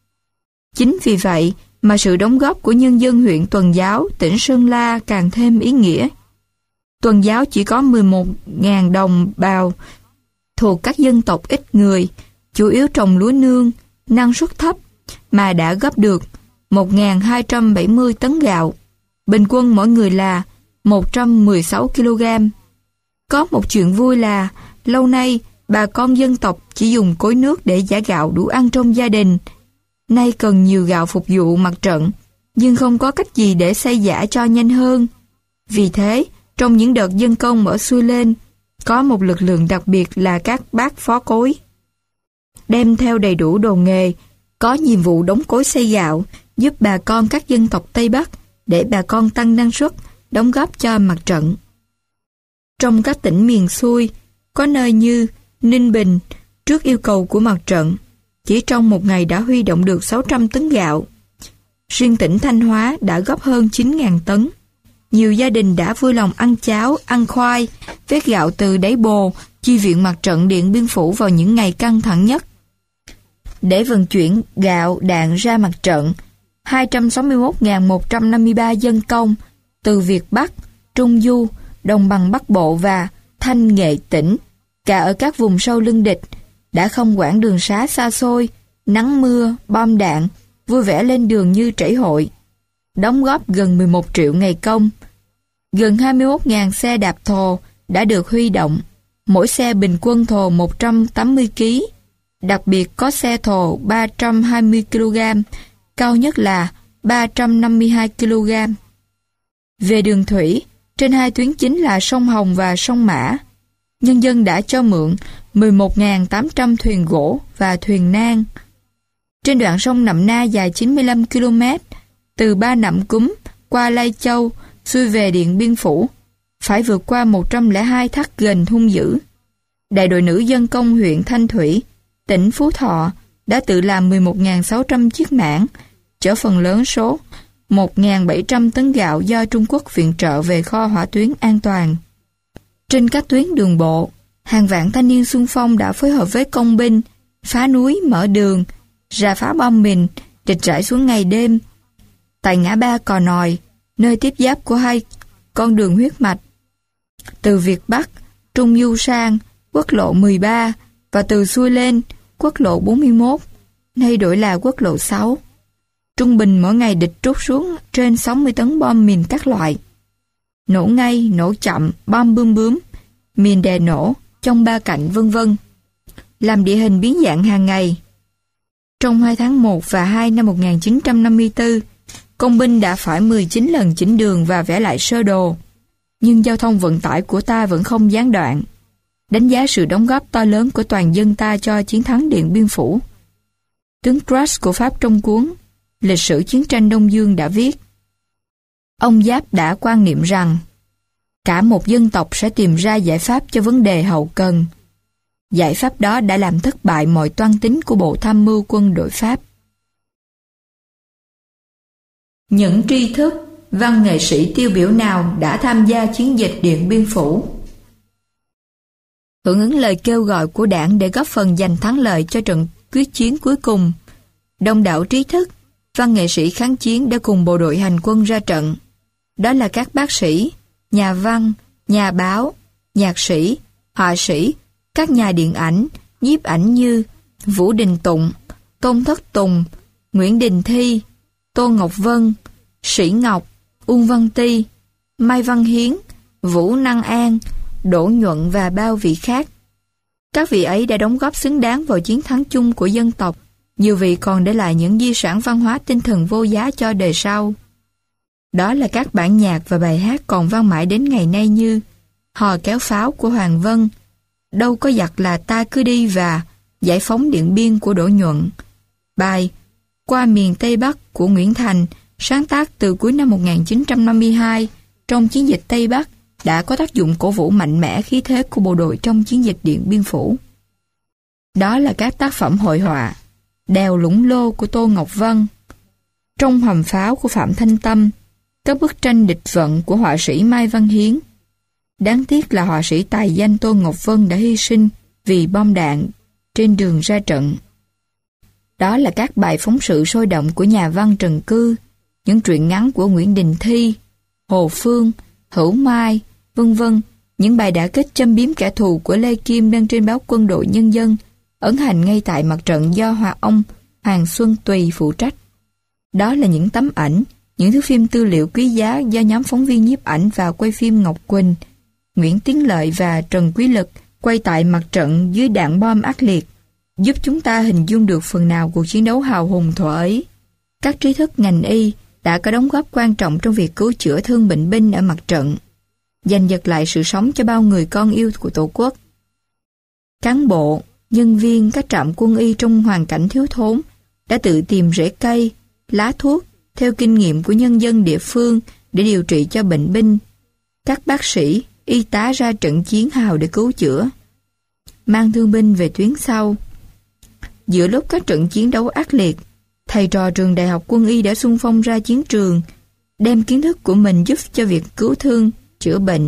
Chính vì vậy mà sự đóng góp của nhân dân huyện Tuần Giáo, tỉnh Sơn La càng thêm ý nghĩa. Tuần Giáo chỉ có mười một nghìn đồng bào thuộc các dân tộc ít người, chủ yếu trồng lúa nương, năng suất thấp, mà đã góp được một nghìn hai trăm bảy mươi tấn gạo, bình quân mỗi người là một trăm mười sáu ki lô gam. Có một chuyện vui là lâu nay bà con dân tộc chỉ dùng cối nước để giã gạo đủ ăn trong gia đình. Nay cần nhiều gạo phục vụ mặt trận, nhưng không có cách gì để xay giã cho nhanh hơn. Vì thế, trong những đợt dân công ở xuôi lên, có một lực lượng đặc biệt là các bác phó cối, đem theo đầy đủ đồ nghề, có nhiệm vụ đóng cối xay gạo, giúp bà con các dân tộc Tây Bắc để bà con tăng năng suất, đóng góp cho mặt trận. Trong các tỉnh miền xuôi, có nơi như Ninh Bình, trước yêu cầu của mặt trận, chỉ trong một ngày đã huy động được sáu trăm tấn gạo. Riêng tỉnh Thanh Hóa đã góp hơn chín nghìn tấn. Nhiều gia đình đã vui lòng ăn cháo, ăn khoai, vét gạo từ đáy bồ, chi viện mặt trận Điện Biên Phủ vào những ngày căng thẳng nhất. Để vận chuyển gạo, đạn ra mặt trận, hai trăm sáu mươi mốt nghìn một trăm năm mươi ba dân công từ Việt Bắc, Trung Du, Đồng bằng Bắc Bộ và Thanh Nghệ tỉnh, cả ở các vùng sâu lưng địch, đã không quản đường xá xa xôi, nắng mưa, bom đạn, vui vẻ lên đường như trảy hội. Đóng góp gần mười một triệu ngày công. Gần hai mươi mốt nghìn xe đạp thồ đã được huy động, mỗi xe bình quân thồ một trăm tám mươi ki lô gam, đặc biệt có xe thồ ba trăm hai mươi ki lô gam, cao nhất là ba trăm năm mươi hai ki lô gam. Về đường thủy, trên hai tuyến chính là sông Hồng và sông Mã, nhân dân đã cho mượn mười một nghìn tám trăm thuyền gỗ và thuyền nang. Trên đoạn sông Nậm Na dài chín mươi lăm ki lô mét, từ Ba Nậm Cúm qua Lai Châu, xuôi về Điện Biên Phủ, phải vượt qua một trăm lẻ hai thác ghềnh hung dữ. Đại đội nữ dân công huyện Thanh Thủy, tỉnh Phú Thọ đã tự làm mười một nghìn sáu trăm chiếc mảng, chở phần lớn số một nghìn bảy trăm tấn gạo do Trung Quốc viện trợ về kho hỏa tuyến an toàn. Trên các tuyến đường bộ, hàng vạn thanh niên xung phong đã phối hợp với công binh, phá núi, mở đường, rà phá bom mìn, địch rải xuống ngày đêm. Tại ngã ba Cò Nòi, nơi tiếp giáp của hai con đường huyết mạch, từ Việt Bắc, Trung Du sang quốc lộ mười ba và từ xuôi lên quốc lộ bốn mươi mốt, nay đổi là quốc lộ sáu. Trung bình mỗi ngày địch trút xuống trên sáu mươi tấn bom mìn các loại. Nổ ngay, nổ chậm, bom bươm bướm, mìn đè nổ, trong ba cạnh vân vân, làm địa hình biến dạng hàng ngày. Trong hai tháng một và hai năm một nghìn chín trăm năm mươi tư, công binh đã phải mười chín lần chỉnh đường và vẽ lại sơ đồ, nhưng giao thông vận tải của ta vẫn không gián đoạn. Đánh giá sự đóng góp to lớn của toàn dân ta cho chiến thắng Điện Biên Phủ, tướng Crash của Pháp trong cuốn Lịch sử chiến tranh Đông Dương đã viết: ông Giáp đã quan niệm rằng cả một dân tộc sẽ tìm ra giải pháp cho vấn đề hậu cần. Giải pháp đó đã làm thất bại mọi toan tính của Bộ Tham mưu quân đội Pháp. Những tri thức, văn nghệ sĩ tiêu biểu nào đã tham gia chiến dịch Điện Biên Phủ? Hưởng ứng lời kêu gọi của Đảng để góp phần giành thắng lợi cho trận quyết chiến cuối cùng, đông đảo trí thức, văn nghệ sĩ kháng chiến đã cùng bộ đội hành quân ra trận. Đó là các bác sĩ, nhà văn, nhà báo, nhạc sĩ, họa sĩ, các nhà điện ảnh, nhiếp ảnh như Vũ Đình Tụng, Tôn Thất Tùng, Nguyễn Đình Thi, Tô Ngọc Vân, Sĩ Ngọc, Uông Văn Ti, Mai Văn Hiến, Vũ Năng An, Đỗ Nhuận và bao vị khác. Các vị ấy đã đóng góp xứng đáng vào chiến thắng chung của dân tộc. Nhiều vị còn để lại những di sản văn hóa tinh thần vô giá cho đời sau. Đó là các bản nhạc và bài hát còn vang mãi đến ngày nay như Hò Kéo Pháo của Hoàng Vân, Đâu Có Giặc Là Ta Cứ Đi và Giải Phóng Điện Biên của Đỗ Nhuận, bài qua miền Tây Bắc của Nguyễn Thành, sáng tác từ cuối năm một nghìn chín trăm năm mươi hai trong chiến dịch Tây Bắc, đã có tác dụng cổ vũ mạnh mẽ khí thế của bộ đội trong chiến dịch Điện Biên Phủ. Đó là các tác phẩm hội họa: Đèo Lũng Lô của Tô Ngọc Vân, Trong Hầm Pháo của Phạm Thanh Tâm, các bức tranh địch vận của họa sĩ Mai Văn Hiến. Đáng tiếc là họa sĩ tài danh Tô Ngọc Vân đã hy sinh vì bom đạn trên đường ra trận. Đó là các bài phóng sự sôi động của nhà văn Trần Cư, những truyện ngắn của Nguyễn Đình Thi, Hồ Phương, Hữu Mai, vân vân, những bài đã kết châm biếm kẻ thù của Lê Kim đăng trên báo Quân đội Nhân dân, ấn hành ngay tại mặt trận do Hòa ông Hoàng Xuân Tùy phụ trách. Đó là những tấm ảnh, những thước phim tư liệu quý giá do nhóm phóng viên nhiếp ảnh và quay phim Ngọc Quỳnh, Nguyễn Tiến Lợi và Trần Quý Lực quay tại mặt trận dưới đạn bom ác liệt, giúp chúng ta hình dung được phần nào cuộc chiến đấu hào hùng thuở ấy. Các trí thức ngành y đã có đóng góp quan trọng trong việc cứu chữa thương bệnh binh ở mặt trận, giành giật lại sự sống cho bao người con yêu của Tổ quốc. Cán bộ, nhân viên các trạm quân y trong hoàn cảnh thiếu thốn đã tự tìm rễ cây, lá thuốc theo kinh nghiệm của nhân dân địa phương để điều trị cho bệnh binh. Các bác sĩ, y tá ra trận chiến hào để cứu chữa, mang thương binh về tuyến sau. Giữa lúc các trận chiến đấu ác liệt, thầy trò trường Đại học Quân y đã xung phong ra chiến trường, đem kiến thức của mình giúp cho việc cứu thương, chữa bệnh.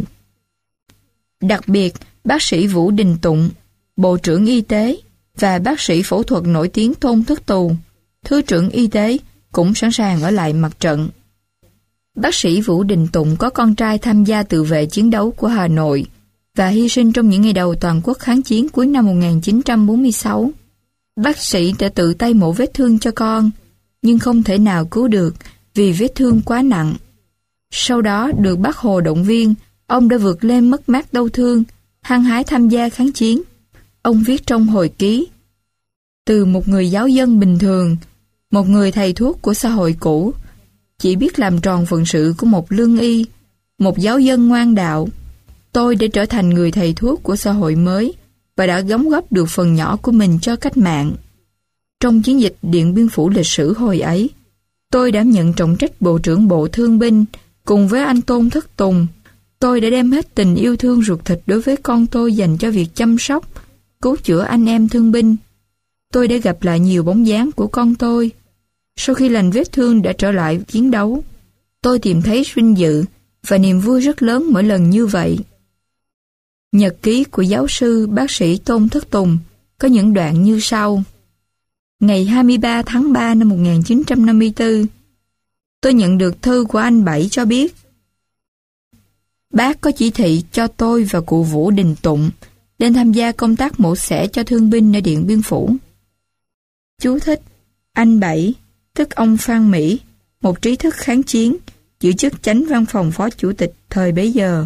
Đặc biệt, bác sĩ Vũ Đình Tụng, Bộ trưởng Y tế, và bác sĩ phẫu thuật nổi tiếng Tôn Thất Tù, Thứ trưởng Y tế, cũng sẵn sàng ở lại mặt trận. Bác sĩ Vũ Đình Tụng có con trai tham gia tự vệ chiến đấu của Hà Nội và hy sinh trong những ngày đầu toàn quốc kháng chiến cuối năm một nghìn chín trăm bốn mươi sáu. Bác sĩ đã tự tay mổ vết thương cho con, nhưng không thể nào cứu được vì vết thương quá nặng. Sau đó được Bác Hồ động viên, ông đã vượt lên mất mát đau thương, hăng hái tham gia kháng chiến. Ông viết trong hồi ký: từ một người giáo dân bình thường, một người thầy thuốc của xã hội cũ, chỉ biết làm tròn phận sự của một lương y, một giáo dân ngoan đạo, tôi đã trở thành người thầy thuốc của xã hội mới và đã đóng góp được phần nhỏ của mình cho cách mạng. Trong chiến dịch Điện Biên Phủ lịch sử hồi ấy, tôi đảm nhận trọng trách Bộ trưởng Bộ Thương binh cùng với anh Tôn Thất Tùng. Tôi đã đem hết tình yêu thương ruột thịt đối với con tôi dành cho việc chăm sóc, cứu chữa anh em thương binh. Tôi đã gặp lại nhiều bóng dáng của con tôi. Sau khi lành vết thương đã trở lại chiến đấu, tôi tìm thấy vinh dự và niềm vui rất lớn mỗi lần như vậy. Nhật ký của giáo sư bác sĩ Tôn Thất Tùng có những đoạn như sau. Ngày hai mươi ba tháng ba năm một nghìn chín trăm năm mươi tư, tôi nhận được thư của anh Bảy cho biết bác có chỉ thị cho tôi và cụ Vũ Đình Tụng lên tham gia công tác mổ xẻ cho thương binh ở Điện Biên Phủ. Chú thích: anh Bảy, tức ông Phan Mỹ, một trí thức kháng chiến, giữ chức chánh văn phòng phó chủ tịch thời bấy giờ.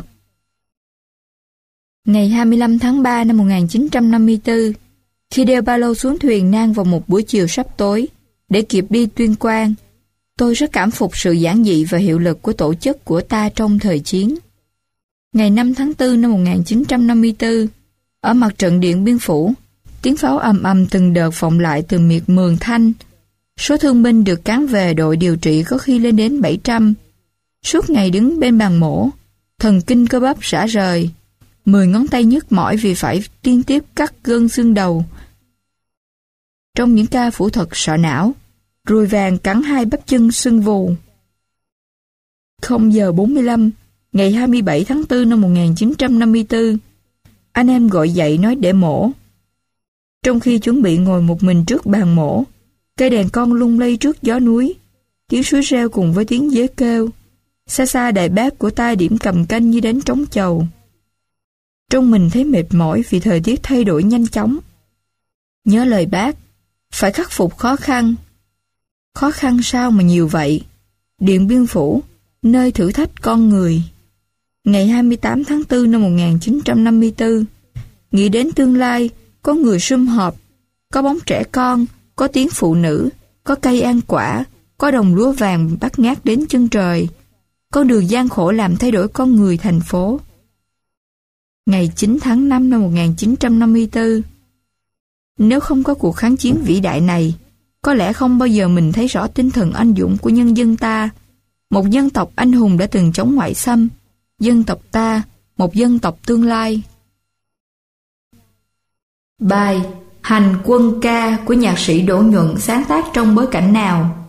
Ngày hai mươi lăm tháng ba năm một nghìn chín trăm năm mươi tư, khi đeo ba lô xuống thuyền nang vào một buổi chiều sắp tối để kịp đi Tuyên Quang, tôi rất cảm phục sự giản dị và hiệu lực của tổ chức của ta trong thời chiến. Ngày năm tháng tư năm một nghìn chín trăm năm mươi tư, ở mặt trận Điện Biên Phủ, tiếng pháo ầm ầm từng đợt vọng lại từ miệt Mường Thanh. Số thương binh được cán về đội điều trị có khi lên đến bảy trăm. Suốt ngày đứng bên bàn mổ, thần kinh cơ bắp rã rời, mười ngón tay nhức mỏi vì phải liên tiếp cắt gân xương đầu. Trong những ca phẫu thuật sọ não, ruồi vàng cắn hai bắp chân sưng vù. không giờ bốn mươi lăm, ngày hai mươi bảy tháng tư năm một nghìn chín trăm năm mươi tư, anh em gọi dậy nói để mổ. Trong khi chuẩn bị ngồi một mình trước bàn mổ, cây đèn con lung lay trước gió núi, tiếng suối reo cùng với tiếng dế kêu. Xa xa đại bác của ta điểm cầm canh như đánh trống chầu. Trong mình thấy mệt mỏi vì thời tiết thay đổi nhanh chóng. Nhớ lời bác, phải khắc phục khó khăn. Khó khăn sao mà nhiều vậy? Điện Biên Phủ, nơi thử thách con người. Ngày hai mươi tám tháng tư năm một nghìn chín trăm năm mươi tư, nghĩ đến tương lai, có người sum họp, có bóng trẻ con, có tiếng phụ nữ, có cây ăn quả, có đồng lúa vàng bát ngát đến chân trời. Con đường gian khổ làm thay đổi con người thành phố. Ngày chín tháng năm năm một nghìn chín trăm năm mươi tư, nếu không có cuộc kháng chiến vĩ đại này, có lẽ không bao giờ mình thấy rõ tinh thần anh dũng của nhân dân ta. Một dân tộc anh hùng đã từng chống ngoại xâm. Dân tộc ta, một dân tộc tương lai. Bài Hành quân ca của nhạc sĩ Đỗ Nhuận sáng tác trong bối cảnh nào?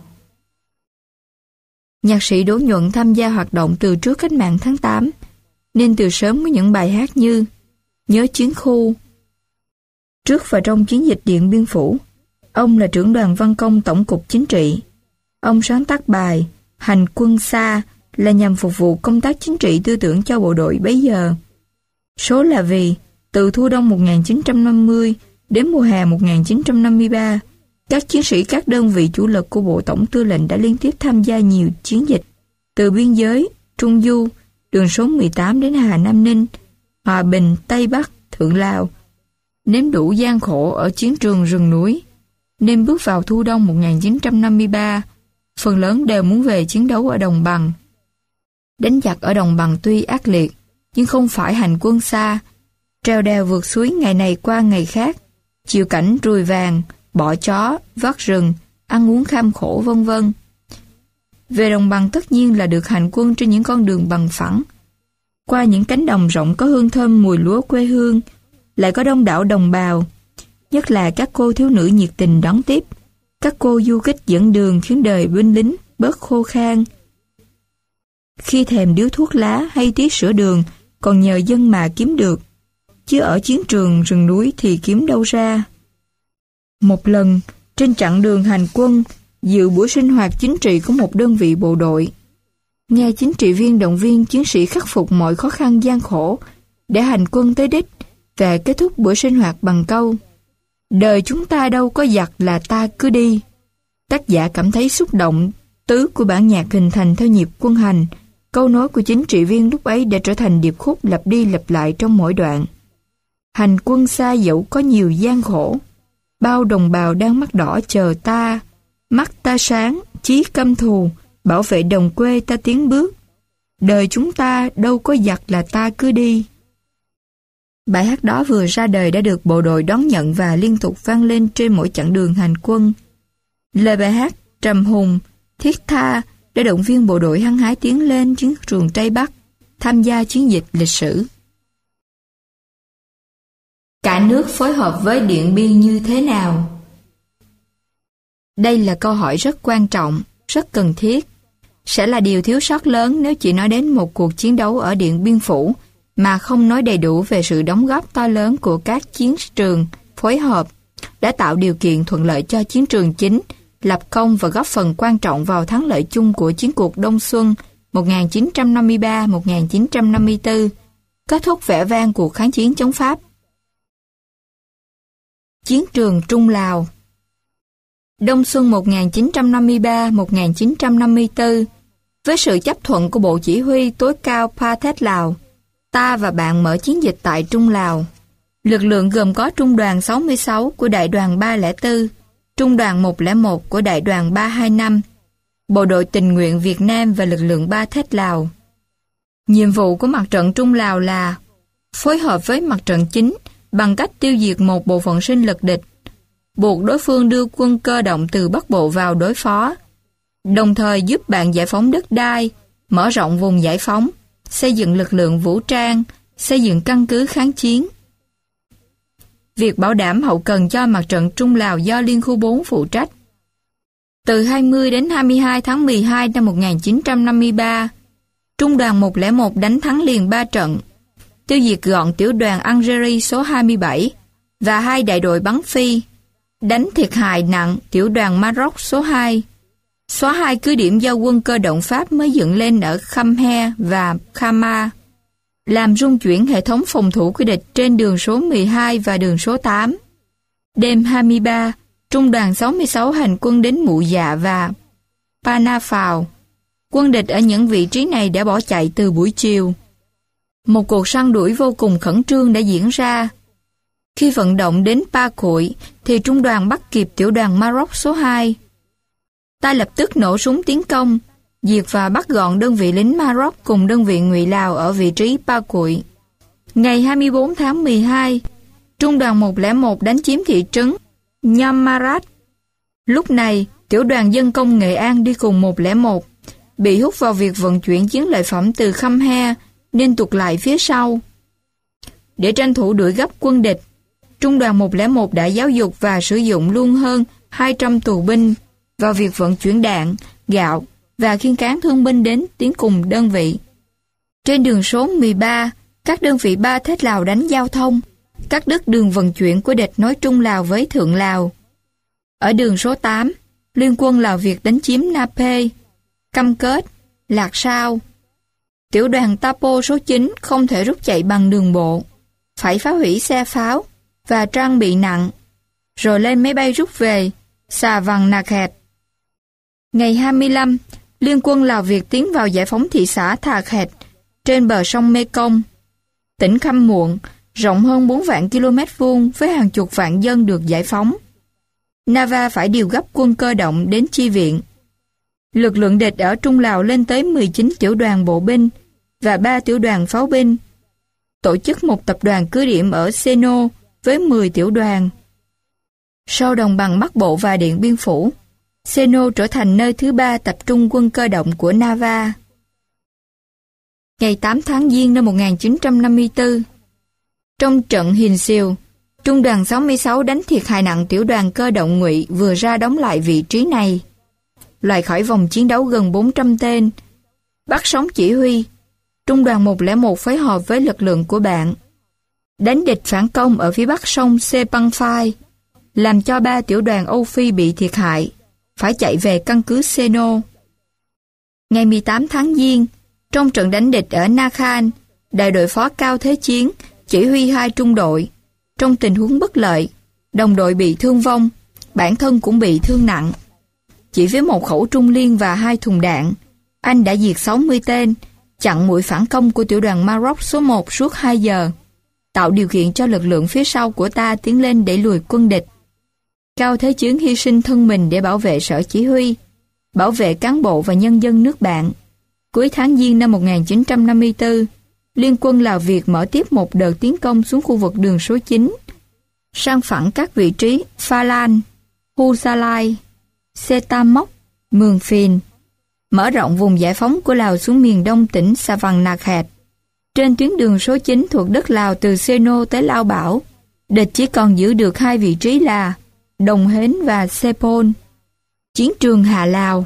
Nhạc sĩ Đỗ Nhuận tham gia hoạt động từ trước cách mạng tháng tám, nên từ sớm có những bài hát như Nhớ chiến khu. Trước và trong chiến dịch Điện Biên Phủ, ông là trưởng đoàn văn công Tổng cục Chính trị. Ông sáng tác bài Hành quân xa là nhằm phục vụ công tác chính trị tư tưởng cho bộ đội bấy giờ. Số là vì từ thu đông một nghìn chín trăm năm mươi đến mùa hè một nghìn chín trăm năm mươi ba, các chiến sĩ các đơn vị chủ lực của Bộ Tổng Tư lệnh đã liên tiếp tham gia nhiều chiến dịch, từ biên giới, Trung Du, đường số mười tám đến Hà Nam Ninh, Hòa Bình, Tây Bắc, Thượng Lào, nếm đủ gian khổ ở chiến trường rừng núi, nên bước vào thu đông một nghìn chín trăm năm mươi ba, phần lớn đều muốn về chiến đấu ở đồng bằng. Đánh giặc ở đồng bằng tuy ác liệt, nhưng không phải hành quân xa, trèo đèo vượt suối ngày này qua ngày khác, chịu cảnh ruồi vàng, bỏ chó, vắt rừng, ăn uống kham khổ vân vân. Về đồng bằng tất nhiên là được hành quân trên những con đường bằng phẳng, qua những cánh đồng rộng có hương thơm mùi lúa quê hương, lại có đông đảo đồng bào, nhất là các cô thiếu nữ nhiệt tình đón tiếp, các cô du kích dẫn đường khiến đời binh lính bớt khô khan. Khi thèm điếu thuốc lá hay tí sữa đường còn nhờ dân mà kiếm được, chứ ở chiến trường rừng núi thì kiếm đâu ra. Một lần, trên chặng đường hành quân, dự buổi sinh hoạt chính trị của một đơn vị bộ đội, nghe chính trị viên động viên chiến sĩ khắc phục mọi khó khăn gian khổ để hành quân tới đích, và kết thúc buổi sinh hoạt bằng câu đời chúng ta đâu có giặc là ta cứ đi. Tác giả cảm thấy xúc động tứ của bản nhạc hình thành theo nhịp quân hành. Câu nói của chính trị viên lúc ấy đã trở thành điệp khúc lặp đi lặp lại trong mỗi đoạn. Hành quân xa dẫu có nhiều gian khổ, bao đồng bào đang mắt đỏ chờ ta, mắt ta sáng, chí căm thù, bảo vệ đồng quê ta tiến bước. Đời chúng ta đâu có giặc là ta cứ đi. Bài hát đó vừa ra đời đã được bộ đội đón nhận và liên tục vang lên trên mỗi chặng đường hành quân. Lời bài hát trầm hùng, thiết tha để động viên bộ đội hăng hái tiến lên chiến trường Tây Bắc, tham gia chiến dịch lịch sử. Cả nước phối hợp với Điện Biên như thế nào? Đây là câu hỏi rất quan trọng, rất cần thiết. Sẽ là điều thiếu sót lớn nếu chỉ nói đến một cuộc chiến đấu ở Điện Biên Phủ mà không nói đầy đủ về sự đóng góp to lớn của các chiến trường phối hợp đã tạo điều kiện thuận lợi cho chiến trường chính lập công và góp phần quan trọng vào thắng lợi chung của chiến cuộc Đông Xuân một nghìn chín trăm năm mươi ba đến một nghìn chín trăm năm mươi tư, kết thúc vẻ vang cuộc kháng chiến chống Pháp. Chiến trường Trung Lào. Đông Xuân một nghìn chín trăm năm mươi ba đến một nghìn chín trăm năm mươi tư, với sự chấp thuận của Bộ Chỉ huy tối cao Pathet Lào, ta và bạn mở chiến dịch tại Trung Lào. Lực lượng gồm có Trung đoàn sáu mươi sáu của Đại đoàn ba không bốn, Trung đoàn một không một của Đại đoàn ba hai năm, Bộ đội tình nguyện Việt Nam và lực lượng Pathet Lào. Nhiệm vụ của mặt trận Trung Lào là phối hợp với mặt trận chính bằng cách tiêu diệt một bộ phận sinh lực địch, buộc đối phương đưa quân cơ động từ Bắc Bộ vào đối phó, đồng thời giúp bạn giải phóng đất đai, mở rộng vùng giải phóng, xây dựng lực lượng vũ trang, xây dựng căn cứ kháng chiến. Việc bảo đảm hậu cần cho mặt trận Trung Lào do Liên khu bốn phụ trách. Từ hai mươi đến hai mươi hai tháng mười hai năm một nghìn chín trăm năm mươi ba, Trung đoàn một không một đánh thắng liền ba trận, tiêu diệt gọn tiểu đoàn Algeria số hai mươi bảy và hai đại đội bắn phi, đánh thiệt hại nặng tiểu đoàn Maroc số hai, xóa hai cứ điểm do quân cơ động Pháp mới dựng lên ở Khăm He và Khama, làm rung chuyển hệ thống phòng thủ của địch trên đường số mười hai và đường số tám. Đêm hai mươi ba, Trung đoàn sáu mươi sáu hành quân đến Mụ Dạ và Panafao. Quân địch ở những vị trí này đã bỏ chạy từ buổi chiều. Một cuộc săn đuổi vô cùng khẩn trương đã diễn ra. Khi vận động đến Pa Cụi, thì trung đoàn bắt kịp tiểu đoàn Maroc số hai. Ta lập tức nổ súng tiến công, diệt và bắt gọn đơn vị lính Maroc cùng đơn vị Ngụy Lào ở vị trí Pa Cụi. Ngày hai mươi bốn tháng mười hai, Trung đoàn một không một đánh chiếm thị trấn Nhamarat. Lúc này, tiểu đoàn dân công Nghệ An đi cùng một không một, bị hút vào việc vận chuyển chiến lợi phẩm từ Khăm He, nên tụt lại phía sau. Để tranh thủ đuổi gấp quân địch, trung đoàn một không một đã giáo dục và sử dụng luôn hơn hai trăm tù binh vào việc vận chuyển đạn, gạo và khiêng cáng thương binh đến tiến cùng đơn vị. Trên đường số mười ba, các đơn vị ba thết Lào đánh giao thông, cắt đứt đường vận chuyển của địch nối Trung Lào với Thượng Lào. Ở đường số tám, Liên quân Lào Việt đánh chiếm Na Pê, Căm Kết, Lạc Sao. Tiểu đoàn Tapo số chín không thể rút chạy bằng đường bộ, phải phá hủy xe pháo và trang bị nặng, rồi lên máy bay rút về Xà Vằng Nạc Hẹt. Ngày hai mươi lăm, Liên quân Lào Việt tiến vào giải phóng thị xã Thà Khẹt trên bờ sông Mekong. Tỉnh Khăm Muộn, rộng hơn bốn vạn km vuông với hàng chục vạn dân được giải phóng. Nava phải điều gấp quân cơ động đến chi viện. Lực lượng địch ở Trung Lào lên tới mười chín tiểu đoàn bộ binh và ba tiểu đoàn pháo binh. Tổ chức một tập đoàn cứ điểm ở Seno với mười tiểu đoàn. Sau đồng bằng Bắc Bộ và Điện Biên Phủ, Seno trở thành nơi thứ ba tập trung quân cơ động của Nava. Ngày tám tháng Giêng năm một nghìn chín trăm năm mươi tư, trong trận Hiền Siêu, Trung đoàn sáu mươi sáu đánh thiệt hại nặng tiểu đoàn cơ động Ngụy vừa ra đóng lại vị trí này. Loại khỏi vòng chiến đấu gần bốn trăm tên. Bắt sống chỉ huy, Trung đoàn một không một phối hợp với lực lượng của bạn. Đánh địch phản công ở phía bắc sông Sepang Phai, làm cho ba tiểu đoàn Âu Phi bị thiệt hại, phải chạy về căn cứ Seno. Ngày mười tám tháng Giêng, trong trận đánh địch ở Na Khan, đại đội phó Cao Thế Chiến chỉ huy hai trung đội. Trong tình huống bất lợi, đồng đội bị thương vong, bản thân cũng bị thương nặng. Chỉ với một khẩu trung liên và hai thùng đạn, anh đã diệt sáu mươi tên, chặn mũi phản công của tiểu đoàn Maroc số một suốt hai giờ, tạo điều kiện cho lực lượng phía sau của ta tiến lên đẩy lùi quân địch. Cao Thế Chiến hy sinh thân mình để bảo vệ sở chỉ huy, bảo vệ cán bộ và nhân dân nước bạn. Cuối tháng Giêng năm một nghìn chín trăm năm mươi tư, Liên quân Lào Việt mở tiếp một đợt tiến công xuống khu vực đường số chín, sang phẳng các vị trí Pha Lan, Hu Sa Lai, Setamok, Mường Phìn, mở rộng vùng giải phóng của Lào xuống miền đông tỉnh Sa Văn Nạc Hẹt. Trên tuyến đường số chín thuộc đất Lào từ Seno tới Lao Bảo, địch chỉ còn giữ được hai vị trí là Đồng Hến và Sepol. Chiến trường Hà Lào.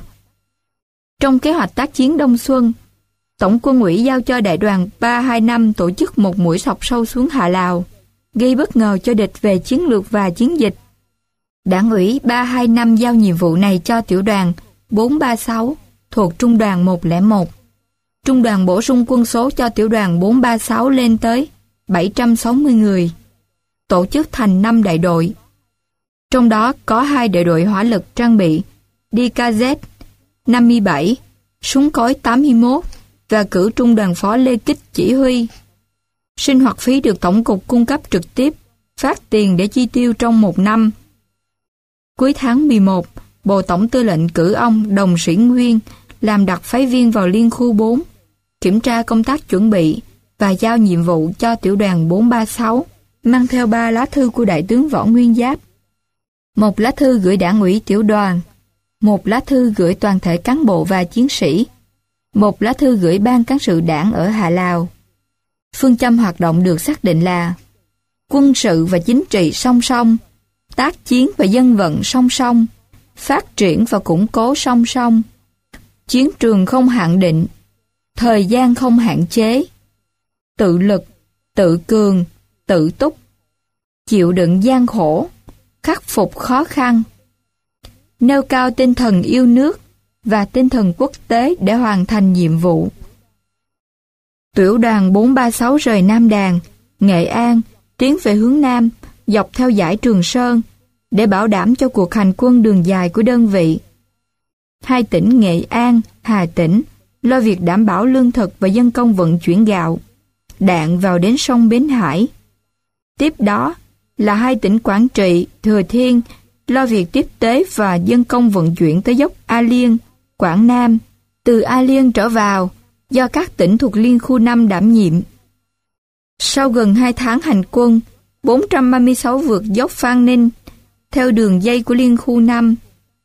Trong kế hoạch tác chiến đông xuân, Tổng quân ủy giao cho đại đoàn ba hai năm tổ chức một mũi sọc sâu xuống Hạ Lào, gây bất ngờ cho địch về chiến lược và chiến dịch. Đảng ủy ba hai năm giao nhiệm vụ này cho tiểu đoàn bốn ba sáu thuộc trung đoàn một không một. Trung đoàn bổ sung quân số cho tiểu đoàn bốn ba sáu lên tới bảy trăm sáu mươi người, tổ chức thành năm đại đội. Trong đó có hai đại đội hỏa lực trang bị đê ca dét năm mươi bảy, súng cối tám mươi mốt và cử trung đoàn phó Lê Kích chỉ huy. Sinh hoạt phí được tổng cục cung cấp trực tiếp, phát tiền để chi tiêu trong một năm. Cuối tháng mười một, Bộ Tổng Tư lệnh cử ông Đồng Sĩ Nguyên làm đặc phái viên vào Liên khu bốn, kiểm tra công tác chuẩn bị và giao nhiệm vụ cho tiểu đoàn bốn ba sáu, mang theo ba lá thư của Đại tướng Võ Nguyên Giáp. Một lá thư gửi đảng ủy tiểu đoàn, một lá thư gửi toàn thể cán bộ và chiến sĩ, một lá thư gửi ban cán sự đảng ở Hạ Lào. Phương châm hoạt động được xác định là quân sự và chính trị song song, tác chiến và dân vận song song, phát triển và củng cố song song, chiến trường không hạn định, thời gian không hạn chế, tự lực, tự cường, tự túc, chịu đựng gian khổ, khắc phục khó khăn, nêu cao tinh thần yêu nước và tinh thần quốc tế để hoàn thành nhiệm vụ. Tiểu đoàn bốn ba sáu rời Nam Đàn, Nghệ An, tiến về hướng Nam, dọc theo dải Trường Sơn, để bảo đảm cho cuộc hành quân đường dài của đơn vị. Hai tỉnh Nghệ An, Hà Tĩnh lo việc đảm bảo lương thực và dân công vận chuyển gạo, đạn vào đến sông Bến Hải. Tiếp đó là hai tỉnh Quảng Trị, Thừa Thiên lo việc tiếp tế và dân công vận chuyển tới dốc A Liên, Quảng Nam, từ A Liên trở vào, do các tỉnh thuộc Liên khu năm đảm nhiệm. Sau gần hai tháng hành quân, bốn trăm ba mươi sáu vượt dốc Phan Ninh, theo đường dây của Liên khu năm,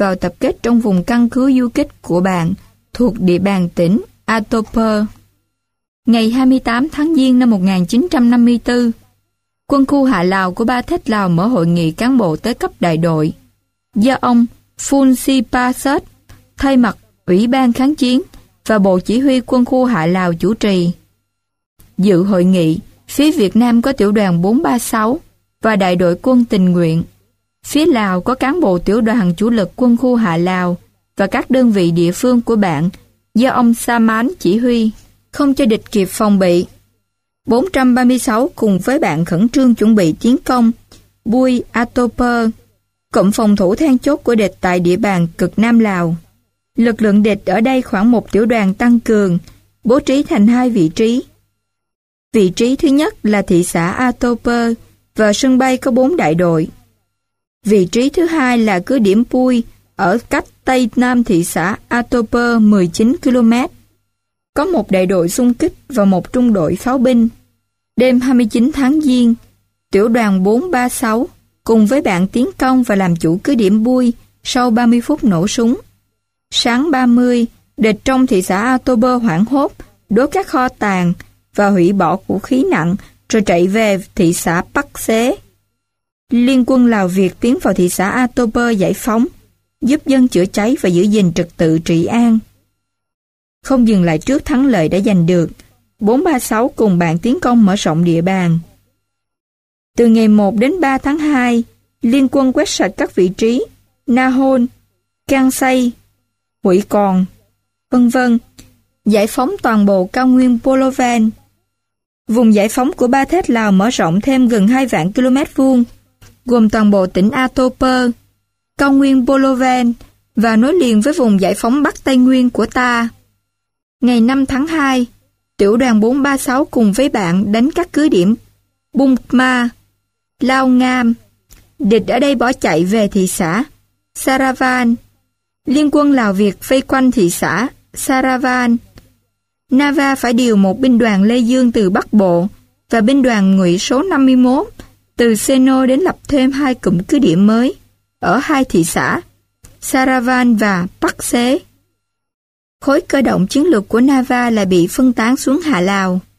vào tập kết trong vùng căn cứ du kích của bạn thuộc địa bàn tỉnh Atoper. Ngày hai mươi tám tháng Giêng năm một nghìn chín trăm năm mươi tư, quân khu Hạ Lào của Ba Thét Lào mở hội nghị cán bộ tới cấp đại đội do ông Phun Sipasat thay mặt Ủy ban kháng chiến và Bộ Chỉ huy quân khu Hạ Lào chủ trì. Dự hội nghị, phía Việt Nam có tiểu đoàn bốn ba sáu và đại đội quân tình nguyện. Phía Lào có cán bộ tiểu đoàn chủ lực quân khu Hạ Lào và các đơn vị địa phương của bạn do ông Saman chỉ huy, không cho địch kịp phòng bị. bốn trăm ba mươi sáu cùng với bạn khẩn trương chuẩn bị tiến công Bui Atoper, cụm phòng thủ then chốt của địch tại địa bàn cực Nam Lào. Lực lượng địch ở đây khoảng một tiểu đoàn tăng cường, bố trí thành hai vị trí. Vị trí thứ nhất là thị xã Atoper và sân bay có bốn đại đội. Vị trí thứ hai là cứ điểm Pui ở cách Tây Nam thị xã Atoper mười chín ki lô mét. Có một đại đội xung kích và một trung đội pháo binh. Đêm hai mươi chín tháng Giêng, tiểu đoàn bốn ba sáu cùng với bạn tiến công và làm chủ cứ điểm Bui sau ba mươi phút nổ súng. Sáng ba mươi, địch trong thị xã Atoper hoảng hốt, đốt các kho tàng và hủy bỏ vũ khí nặng rồi chạy về thị xã Bắc Xế. Liên quân Lào Việt tiến vào thị xã Atoper giải phóng, giúp dân chữa cháy và giữ gìn trật tự trị an. Không dừng lại trước thắng lợi đã giành được, bốn ba sáu cùng bạn tiến công mở rộng địa bàn. Từ ngày một đến ba tháng hai, liên quân quét sạch các vị trí Nahon, Kansai, Hủy Còn, vân vân, giải phóng toàn bộ cao nguyên Polovan. Vùng giải phóng của Ba Thét Lào mở rộng thêm gần hai vạn km vuông, gồm toàn bộ tỉnh Atoper, cao nguyên Polovan và nối liền với vùng giải phóng Bắc Tây Nguyên của ta. Ngày năm tháng hai, tiểu đoàn bốn ba sáu cùng với bạn đánh các cứ điểm Bung Ma, Lao Ngam. Địch ở đây bỏ chạy về thị xã Saravan. Liên quân Lào Việt vây quanh thị xã Saravan. Nava phải điều một binh đoàn Lê Dương từ Bắc Bộ và binh đoàn ngụy số năm mươi mốt từ Seno đến lập thêm hai cụm cứ điểm mới ở hai thị xã Saravan và Bắc Xế. Khối cơ động chiến lược của Nava lại bị phân tán xuống Hạ Lào.